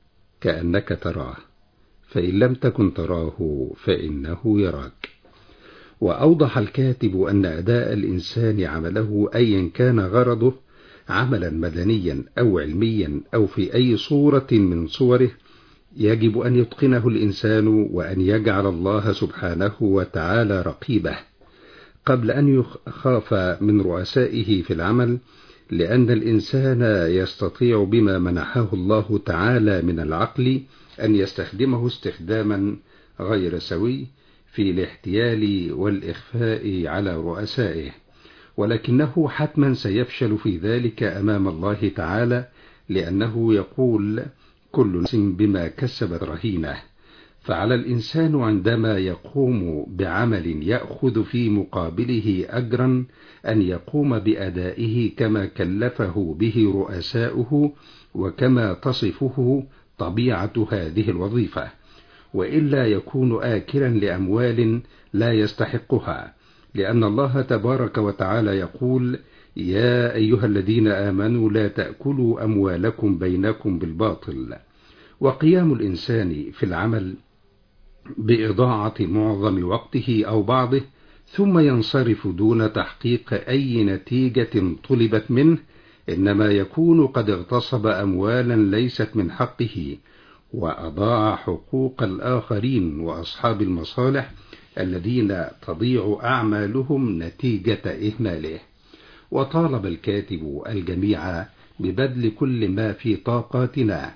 كأنك تراه، فإن لم تكن تراه فإنه يراك. وأوضح الكاتب أن أداء الإنسان عمله أيا كان غرضه، عملا مدنيا أو علميا أو في أي صورة من صوره، يجب أن يتقنه الإنسان وأن يجعل الله سبحانه وتعالى رقيبه قبل أن يخاف من رؤسائه في العمل، لأن الإنسان يستطيع بما منحه الله تعالى من العقل أن يستخدمه استخداما غير سوي في الاحتيال والإخفاء على رؤسائه، ولكنه حتما سيفشل في ذلك أمام الله تعالى، لأنه يقول: كل نفس بما كسبت رهينة. فعلى الإنسان عندما يقوم بعمل يأخذ في مقابله أجرا أن يقوم بأدائه كما كلفه به رؤساؤه وكما تصفه طبيعة هذه الوظيفة، وإلا يكون آكلا لأموال لا يستحقها، لأن الله تبارك وتعالى يقول: يا أيها الذين آمنوا لا تأكلوا أموالكم بينكم بالباطل. وقيام الإنسان في العمل بإضاعة معظم وقته أو بعضه ثم ينصرف دون تحقيق أي نتيجة طلبت منه، إنما يكون قد اغتصب أموالا ليست من حقه، وأضاع حقوق الآخرين وأصحاب المصالح الذين تضيع أعمالهم نتيجة إهماله. وطالب الكاتب الجميع ببذل كل ما في طاقاتنا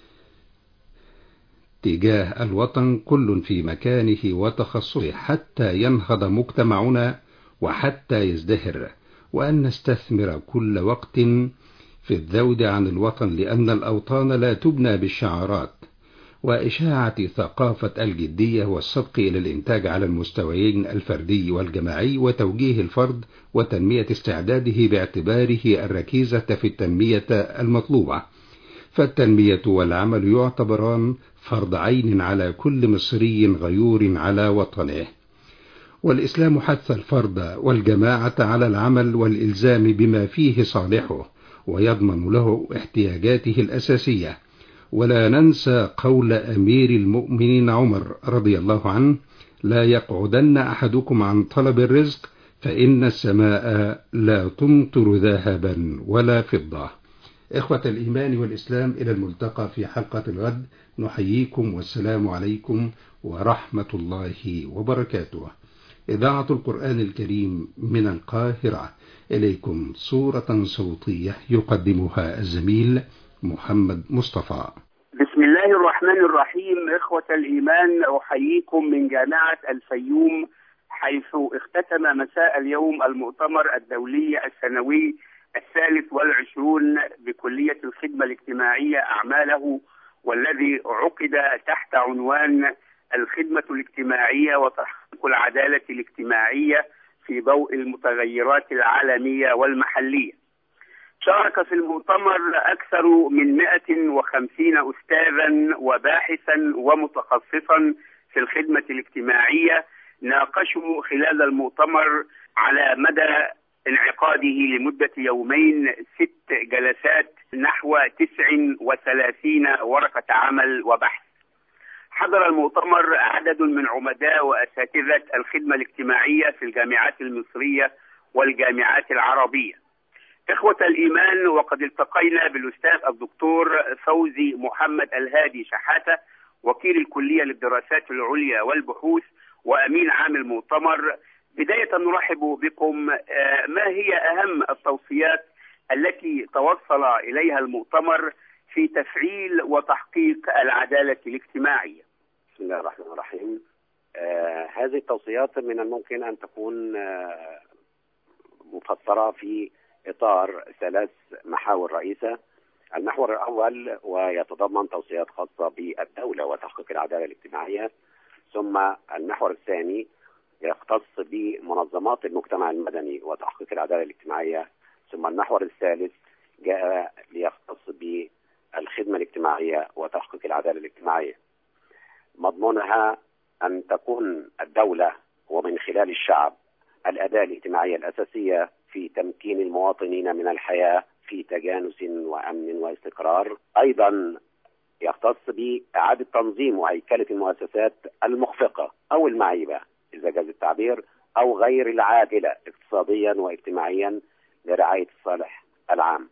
تجاه الوطن، كل في مكانه وتخصصه، حتى ينهض مجتمعنا وحتى يزدهر، وأن نستثمر كل وقت في الذود عن الوطن، لأن الأوطان لا تبنى بالشعارات، وإشاعة ثقافة الجدية والسبق إلى الإنتاج على المستويين الفردي والجماعي، وتوجيه الفرد وتنمية استعداده باعتباره الركيزة في التنمية المطلوبة. فالتنمية والعمل يعتبران فرض عين على كل مصري غيور على وطنه، والإسلام حث الفرد والجماعة على العمل والإلزام بما فيه صالحه ويضمن له احتياجاته الأساسية. ولا ننسى قول أمير المؤمنين عمر رضي الله عنه: لا يقعدن أحدكم عن طلب الرزق، فإن السماء لا تمطر ذهبا ولا فضة. إخوة الإيمان والإسلام، إلى الملتقى في حلقة الغد، نحييكم والسلام عليكم ورحمة الله وبركاته. إذاعة القرآن الكريم من القاهرة، إليكم صورة صوتية يقدمها الزميل محمد مصطفى. بسم الله الرحمن الرحيم. إخوة الإيمان، أحييكم من جامعة الفيوم، حيث اختتم مساء اليوم المؤتمر الدولي السنوي 23 بكلية الخدمة الاجتماعية أعماله، والذي عقد تحت عنوان الخدمة الاجتماعية وتحقيق العدالة الاجتماعية في ضوء المتغيرات العالمية والمحلية. شارك في المؤتمر أكثر من 150 أستاذا وباحثا ومتخصصا في الخدمة الاجتماعية، ناقشوا خلال المؤتمر على مدى انعقاده لمدة يومين 6 جلسات نحو 39 ورقة عمل وبحث. حضر المؤتمر عدد من عمداء وأساتذة الخدمة الاجتماعية في الجامعات المصرية والجامعات العربية. إخوة الإيمان، وقد التقينا بالأستاذ الدكتور فوزي محمد الهادي شحاتة، وكيل الكلية للدراسات العليا والبحوث وأمين عام المؤتمر. بداية نرحب بكم. ما هي أهم التوصيات التي توصل إليها المؤتمر في تفعيل وتحقيق العدالة الاجتماعية؟ بسم الله الرحمن الرحيم. هذه التوصيات من الممكن أن تكون مفسرة في إطار 3 محاور رئيسة. المحور الأول ويتضمن توصيات خاصة بالدولة وتحقيق العدالة الاجتماعية، ثم المحور الثاني يختص بمنظمات المجتمع المدني وتحقيق العدالة الاجتماعية، ثم المحور الثالث جاء ليختص بالخدمة الاجتماعية وتحقيق العدالة الاجتماعية. مضمونها أن تكون الدولة ومن خلال الشعب الأداة الاجتماعية الأساسية في تمكين المواطنين من الحياة في تجانس وأمن واستقرار. أيضا يختص بإعادة تنظيم وهيكلة المؤسسات المخفقة أو المعيبة إذا جاز التعبير أو غير العادلة اقتصاديا واجتماعيا لرعاية الصالح العام.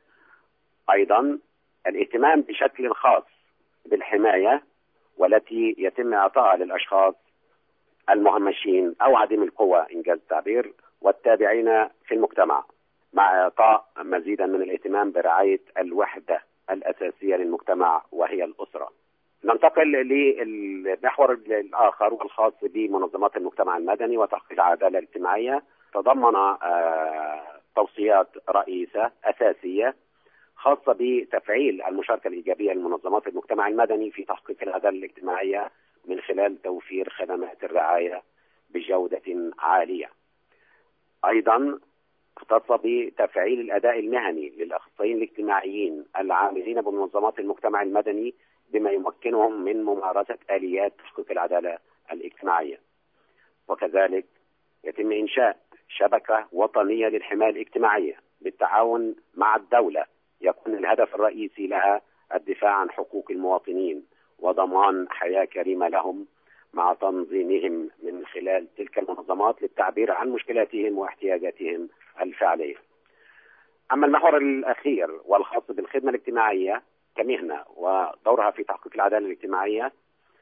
أيضا الاهتمام بشكل خاص بالحماية والتي يتم إعطائها للأشخاص المهمشين أو عديم القوة إنجاز التعبير والتابعين في المجتمع، مع إعطاء مزيدا من الاهتمام برعاية الوحدة الأساسية للمجتمع وهي الأسرة. ننتقل للمحور الآخر والخاص بمنظمات المجتمع المدني وتحقيق العدالة الاجتماعية. تضمن توصيات رئيسة أساسية خاصة بتفعيل المشاركة الإيجابية لمنظمات المجتمع المدني في تحقيق العدالة الاجتماعية من خلال توفير خدمات الرعاية بجودة عالية. أيضا اختص بتفعيل الأداء المهني للأخصائيين الاجتماعيين العاملين بمنظمات المجتمع المدني بما يمكنهم من ممارسة آليات تحقيق العدالة الاجتماعية. وكذلك يتم إنشاء شبكة وطنية للحماية الاجتماعية بالتعاون مع الدولة، يكون الهدف الرئيسي لها الدفاع عن حقوق المواطنين وضمان حياة كريمة لهم، مع تنظيمهم من خلال تلك المنظمات للتعبير عن مشكلاتهم واحتياجاتهم الفعلية. أما المحور الأخير والخاص بالخدمة الاجتماعية كمهنة ودورها في تحقيق العدالة الاجتماعية،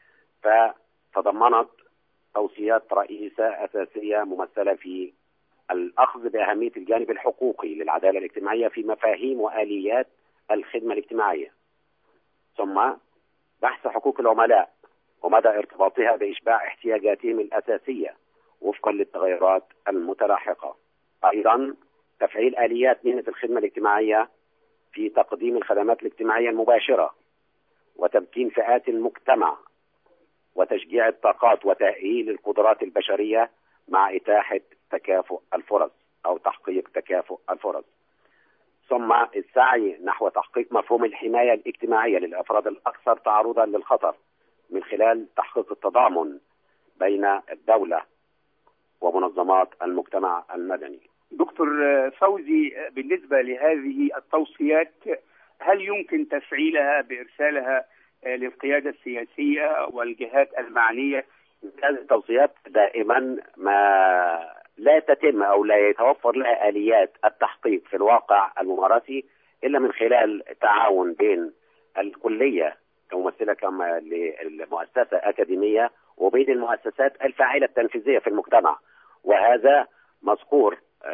فتضمنت توصيات رئيسة أساسية ممثلة في الأخذ بأهمية الجانب الحقوقي للعدالة الاجتماعية في مفاهيم وآليات الخدمة الاجتماعية، ثم بحث حقوق العملاء ومدى ارتباطها بإشباع احتياجاتهم الأساسية وفقا للتغيرات المتلاحقة. أيضا تفعيل آليات مهنة الخدمة الاجتماعية في تقديم الخدمات الاجتماعية المباشرة وتمكين فئات المجتمع وتشجيع الطاقات وتأهيل القدرات البشرية مع إتاحة تكافؤ الفرص أو تحقيق تكافؤ الفرص. ثم السعي نحو تحقيق مفهوم الحماية الاجتماعية للأفراد الأكثر تعرضا للخطر من خلال تحقيق التضامن بين الدولة ومنظمات المجتمع المدني. دكتور فوزي، بالنسبة لهذه التوصيات هل يمكن تفعيلها بإرسالها للقيادة السياسية والجهات المعنية؟ هذه التوصيات دائما ما لا تتم أو لا يتوفر لها آليات التحقيق في الواقع الممارسي إلا من خلال تعاون بين الكلية كممثلة كما للمؤسسة أكاديمية وبين المؤسسات الفاعلة التنفيذية في المجتمع، وهذا مذكور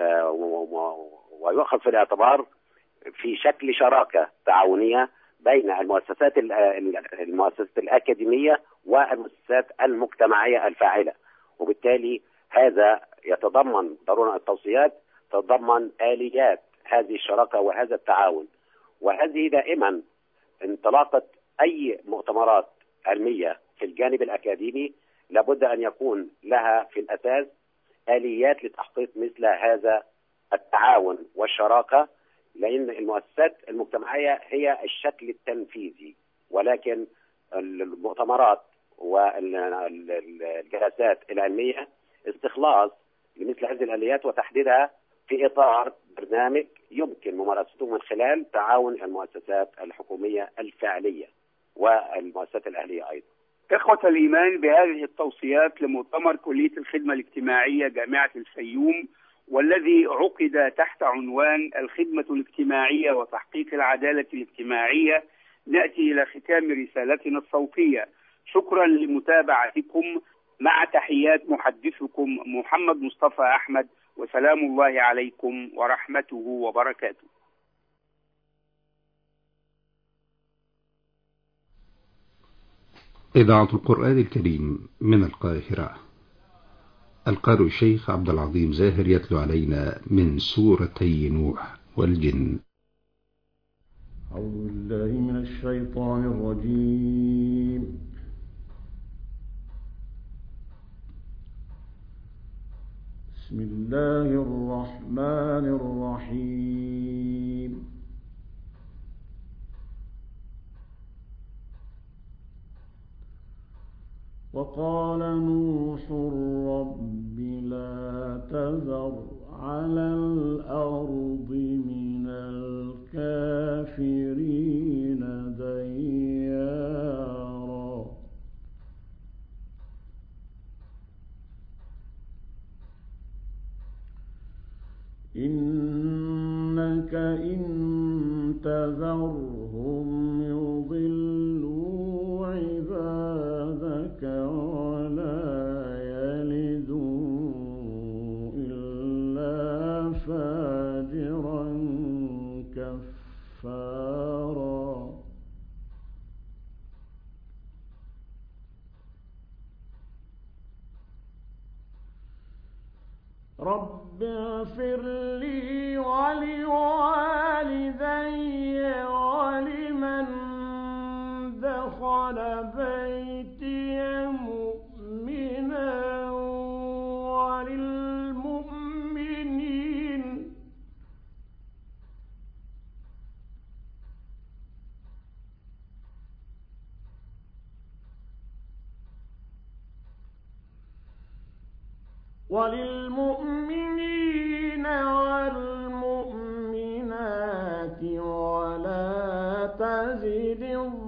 ويؤخذ في الاعتبار في شكل شراكة تعاونية بين المؤسسات الأكاديمية والمؤسسات المجتمعية الفاعلة. وبالتالي هذا يتضمن ضرورة التوصيات تتضمن آليات هذه الشراكة وهذا التعاون، وهذه دائما انطلاقة أي مؤتمرات علمية في الجانب الأكاديمي لابد أن يكون لها في الأساس آليات لتحقيق مثل هذا التعاون والشراكة، لأن المؤسسات المجتمعية هي الشكل التنفيذي، ولكن المؤتمرات والجلسات العلمية استخلاص لمثل هذه الآليات وتحديدها في إطار برنامج يمكن ممارسته من خلال تعاون المؤسسات الحكومية الفعلية والمؤسسات الأهلية أيضا. إخوة الإيمان، بهذه التوصيات لمؤتمر كلية الخدمة الاجتماعية جامعة الفيوم والذي عقد تحت عنوان الخدمة الاجتماعية وتحقيق العدالة الاجتماعية، نأتي إلى ختام رسالتنا الصوتية. شكرا لمتابعتكم، مع تحيات محدثكم محمد مصطفى أحمد، وسلام الله عليكم ورحمته وبركاته. إذاعة القرآن الكريم من القاهرة. القارئ الشيخ عبد العظيم زاهر يتلو علينا من سورتي نوح والجن. أعوذ بالله من الشيطان الرجيم. بسم الله الرحمن الرحيم. وقال نوح رب لا تذر على الأرض من الكافرين ديارا. إنك إن تذرهم يضلوا عبادك ولا يلدوا إلا فاجرا كفارا. رب اغفر لي ولوالدي ولمن دخل بيتي مؤمنا وللمؤمنين والمؤمنات ولا تزد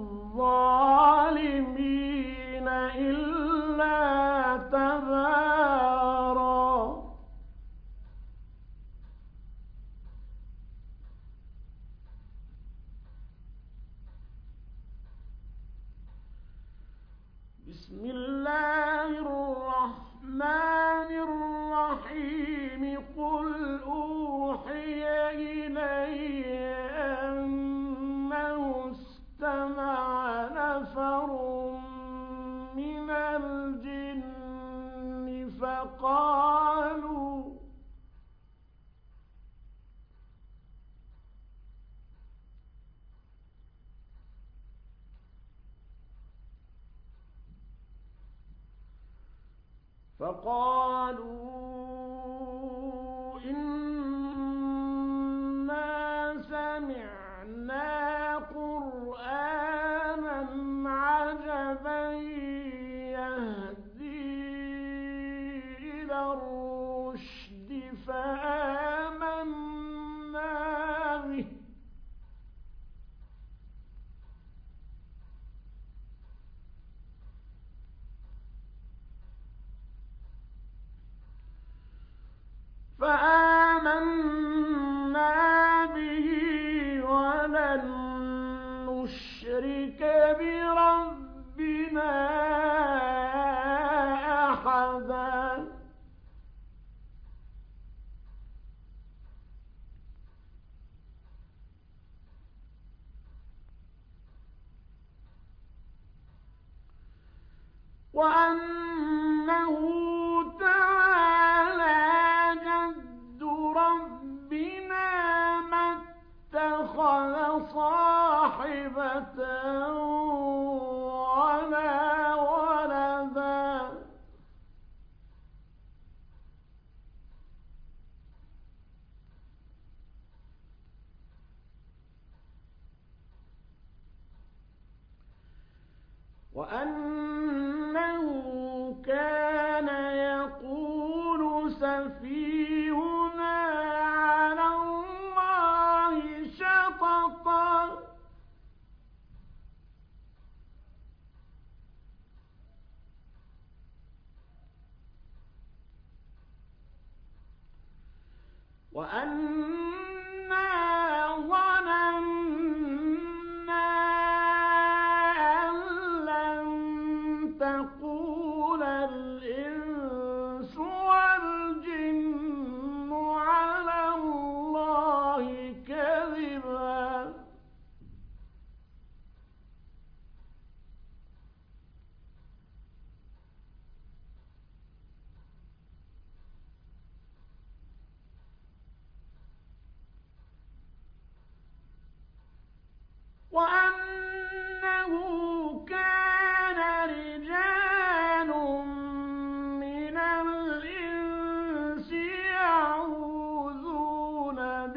الظالمين إلا تبارا. بسم الله الرحمن الرحيم. قل أوحي إلي أنه استمع نفر من الجن فقالوا إنا سمعنا قرآنا عجبا يهدي إلى الرشد فآمنا به ولن نشرك بربنا أحدا. وأنه تعالى جد ربنا ما اتخذ صاحبة ولا ولدا. وأنه كان يقول سفيهنا على الله شططا. وأنا ظننا أن لن تقول الإنس والجن على الله كذبا. وأنه كان رجال من الإنس يعوذون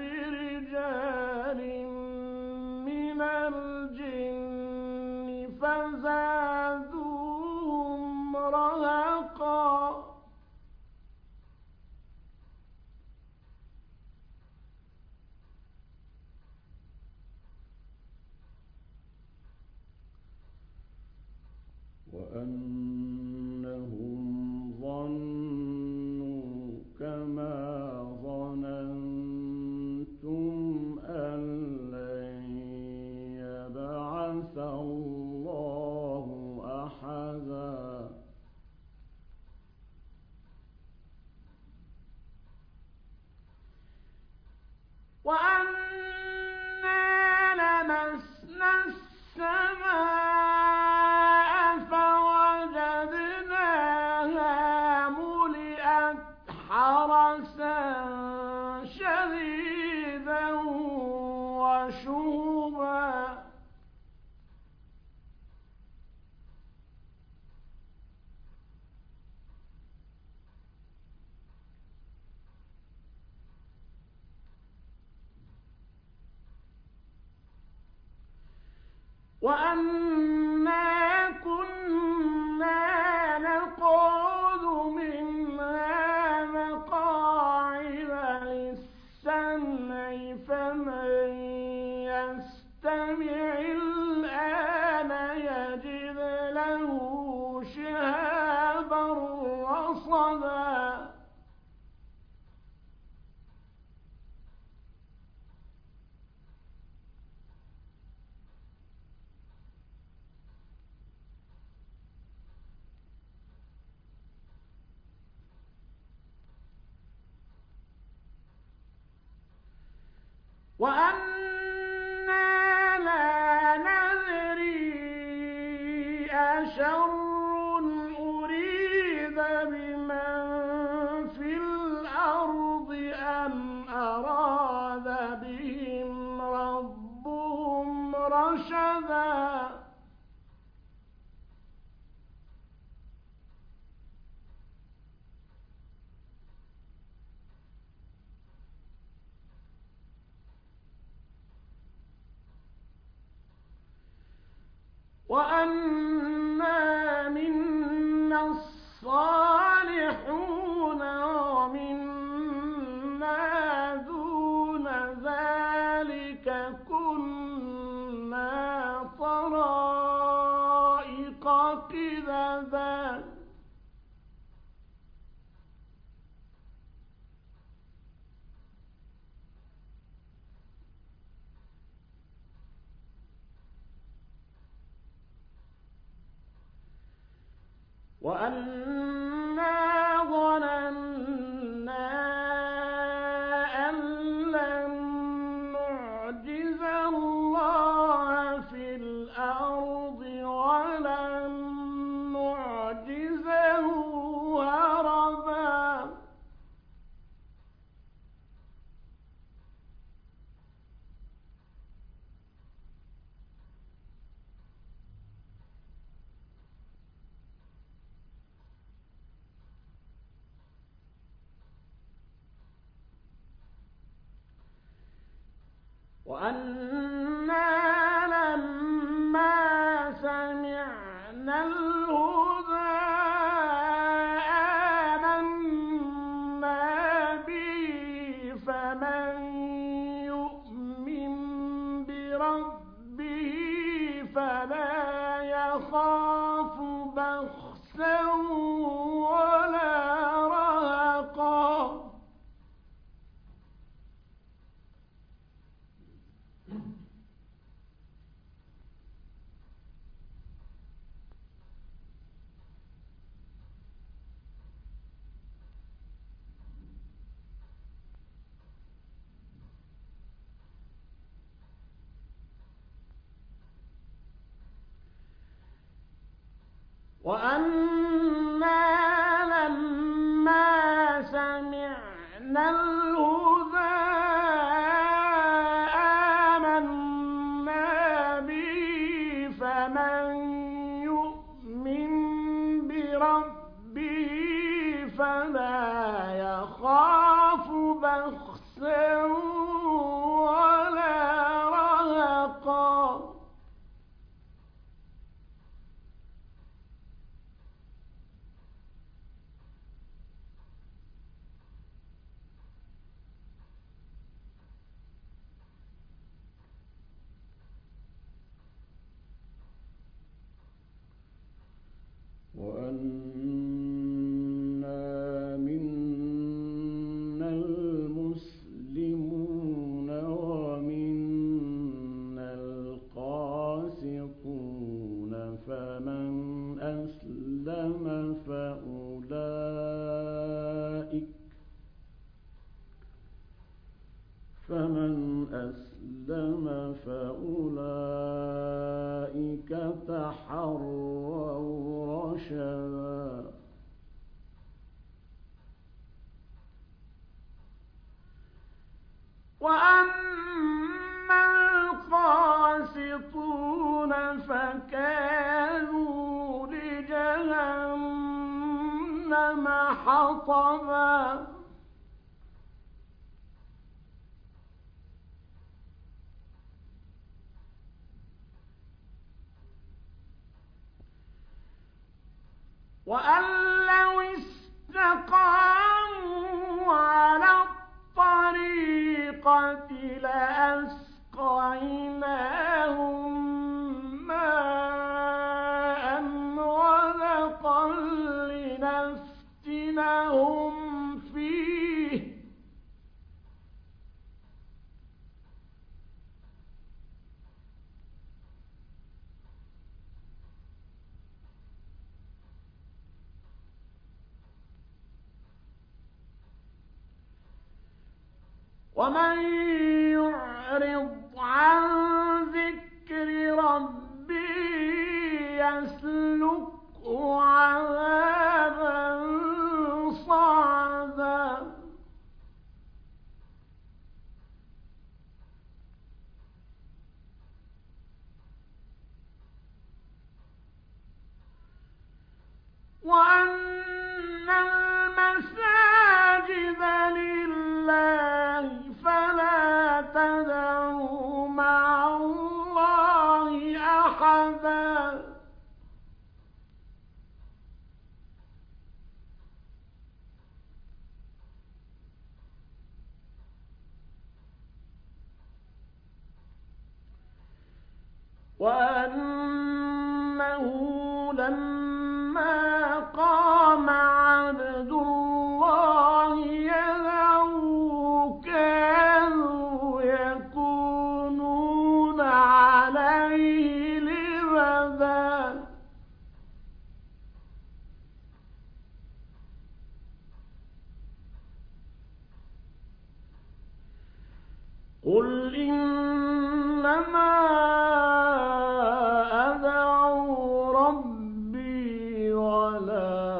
برجال من الجن فزادوهم رهقا. وأنهم ظنوا كما ظننتم شهبا وأنا كنا نقعد منها مقاعد للسمع فمن يستمع الآن يجد له شهابا رصدا وأنا لا ندري أشر أريد بمن في الأرض أم أراد بهم ربهم رشدا وأنا منا الصالحون ومنا دون ذلك كنا طرائق قددا وأنا ظننا أن لن نعجز الله في الأرض ولن نعجزه هربا وأنا لما سمعنا الهدى آمنا به فمن يؤمن بربه فلا يخاف بخسا ولا رهقا وأنا لما سمعنا الهدى آمنا به فمن يؤمن بربه فلا يخاف بخسا ولا رهقا وأنا منا المسلمون ومنا القاسطون فمن أسلم فأولئك تحروا رشدا وأما حطبا وأن لو استقاموا على الطريقة لأسقيناهم ماء غدقا لنفتنهم فيه ومن يعرض عن ذكر ربه يسلكه عذابا صعدا وأن المساجد لله فلا تدعوا مع الله أحدا وأنه لما قام عبد الله يدعوه كانوا يكونون عليه لبدا قل إنما أدعو ربي ولا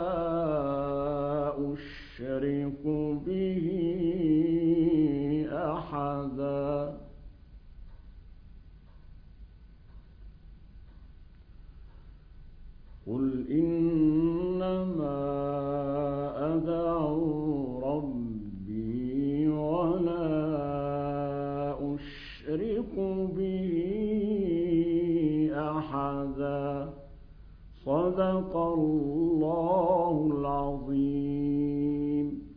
أشرك به أحدا قل إنما أدعو ربي ولا أشرك به أحدا صدق الله العظيم.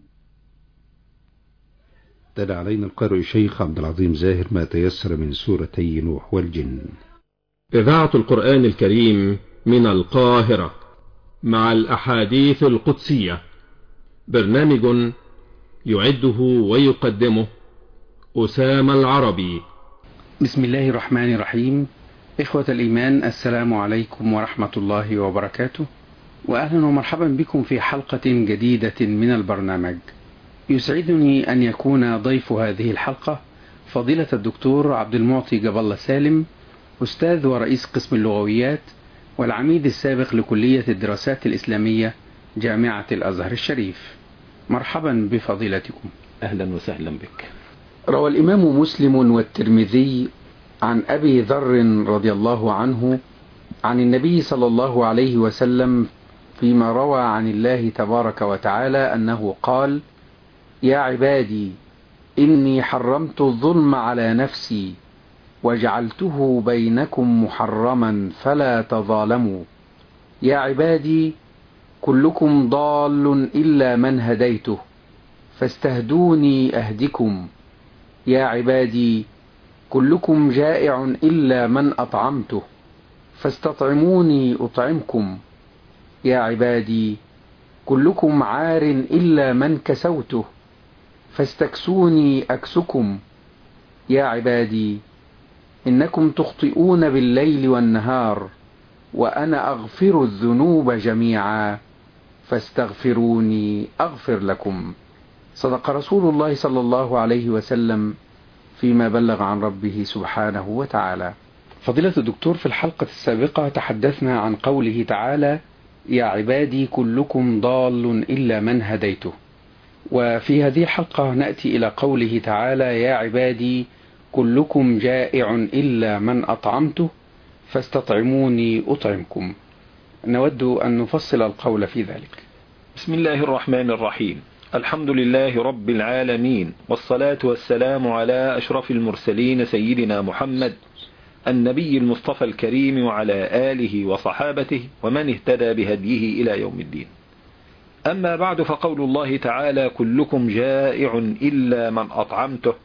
تلا علينا القارئ الشيخ عبد العظيم زاهر ما تيسر من سورتي نوح والجن. إذاعة القرآن الكريم من القاهرة مع الأحاديث القدسية، برنامج يعده ويقدمه أسامة العربي. بسم الله الرحمن الرحيم. إخوة الإيمان، السلام عليكم ورحمة الله وبركاته، وأهلا ومرحبا بكم في حلقة جديدة من البرنامج. يسعدني أن يكون ضيف هذه الحلقة فضيلة الدكتور عبد المعطي جبل سالم، أستاذ ورئيس قسم اللغويات والعميد السابق لكلية الدراسات الإسلامية جامعة الأزهر الشريف. مرحبا بفضيلتكم. أهلا وسهلا بك. روى الإمام مسلم والترمذي عن أبي ذر رضي الله عنه عن النبي صلى الله عليه وسلم فيما روى عن الله تبارك وتعالى أنه قال: يا عبادي إني حرمت الظلم على نفسي وجعلته بينكم محرما فلا تظالموا. يا عبادي كلكم ضال إلا من هديته فاستهدوني أهدكم. يا عبادي كلكم جائع إلا من أطعمته فاستطعموني أطعمكم. يا عبادي كلكم عار إلا من كسوته فاستكسوني أكسكم. يا عبادي إنكم تخطئون بالليل والنهار وأنا أغفر الذنوب جميعا فاستغفروني أغفر لكم. صدق رسول الله صلى الله عليه وسلم فيما بلغ عن ربه سبحانه وتعالى. فضيلة الدكتور، في الحلقة السابقة تحدثنا عن قوله تعالى: يا عبادي كلكم ضال إلا من هديته، وفي هذه الحلقة نأتي إلى قوله تعالى: يا عبادي كلكم جائع إلا من أطعمته فاستطعموني أطعمكم. نود أن نفصل القول في ذلك. بسم الله الرحمن الرحيم. الحمد لله رب العالمين، والصلاة والسلام على أشرف المرسلين سيدنا محمد النبي المصطفى الكريم وعلى آله وصحابته ومن اهتدى بهديه إلى يوم الدين. أما بعد، فقول الله تعالى: كلكم جائع إلا من أطعمته،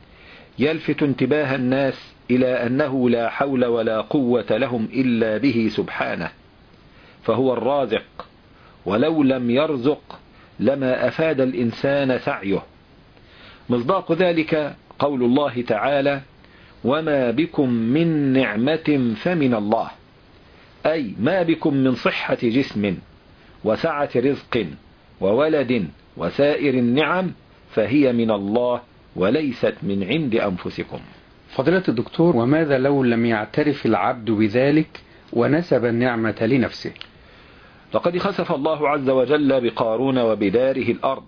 يلفت انتباه الناس إلى أنه لا حول ولا قوة لهم إلا به سبحانه، فهو الرازق، ولو لم يرزق لما أفاد الإنسان سعيه. مصداق ذلك قول الله تعالى: وما بكم من نعمة فمن الله، أي ما بكم من صحة جسم وسعة رزق وولد وسائر النعم فهي من الله وليست من عند أنفسكم. فضيلة الدكتور، وماذا لو لم يعترف العبد بذلك ونسب النعمة لنفسه؟ لقد خسف الله عز وجل بقارون وبداره الأرض،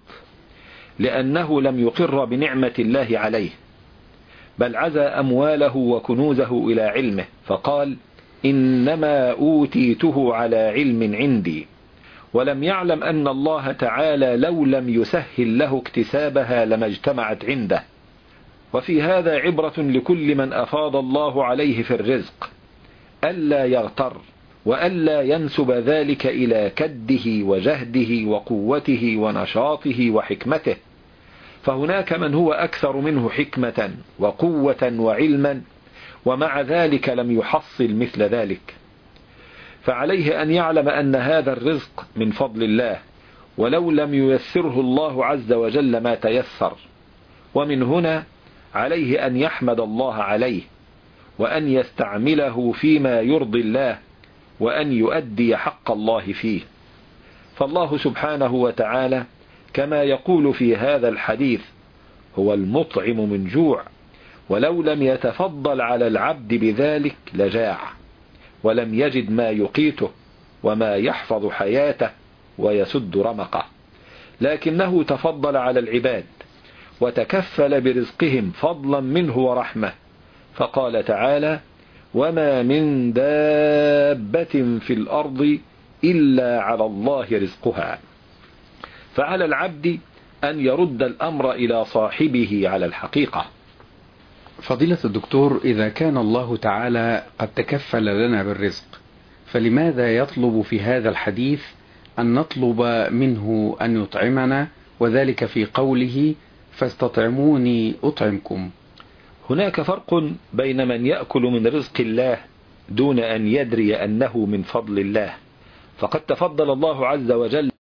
لأنه لم يقر بنعمة الله عليه، بل عزى أمواله وكنوزه إلى علمه، فقال: إنما أوتيته على علم عندي، ولم يعلم أن الله تعالى لو لم يسهل له اكتسابها لما اجتمعت عنده. وفي هذا عبرة لكل من أفاض الله عليه في الرزق، ألا يغتر وألا ينسب ذلك إلى كده وجهده وقوته ونشاطه وحكمته، فهناك من هو أكثر منه حكمة وقوة وعلما ومع ذلك لم يحصل مثل ذلك. فعليه أن يعلم أن هذا الرزق من فضل الله، ولو لم ييسره الله عز وجل ما تيسر، ومن هنا عليه أن يحمد الله عليه، وأن يستعمله فيما يرضي الله، وأن يؤدي حق الله فيه. فالله سبحانه وتعالى كما يقول في هذا الحديث هو المطعم من جوع، ولو لم يتفضل على العبد بذلك لجاع، ولم يجد ما يقيته وما يحفظ حياته ويسد رمقه، لكنه تفضل على العباد وتكفل برزقهم فضلا منه ورحمة، فقال تعالى: وما من دابة في الأرض إلا على الله رزقها. فعلى العبد أن يرد الأمر إلى صاحبه على الحقيقة. فضيلة الدكتور، إذا كان الله تعالى قد تكفل لنا بالرزق، فلماذا يطلب في هذا الحديث أن نطلب منه أن يطعمنا، وذلك في قوله: فاستطعموني أطعمكم؟ هناك فرق بين من يأكل من رزق الله دون أن يدري أنه من فضل الله، فقد تفضل الله عز وجل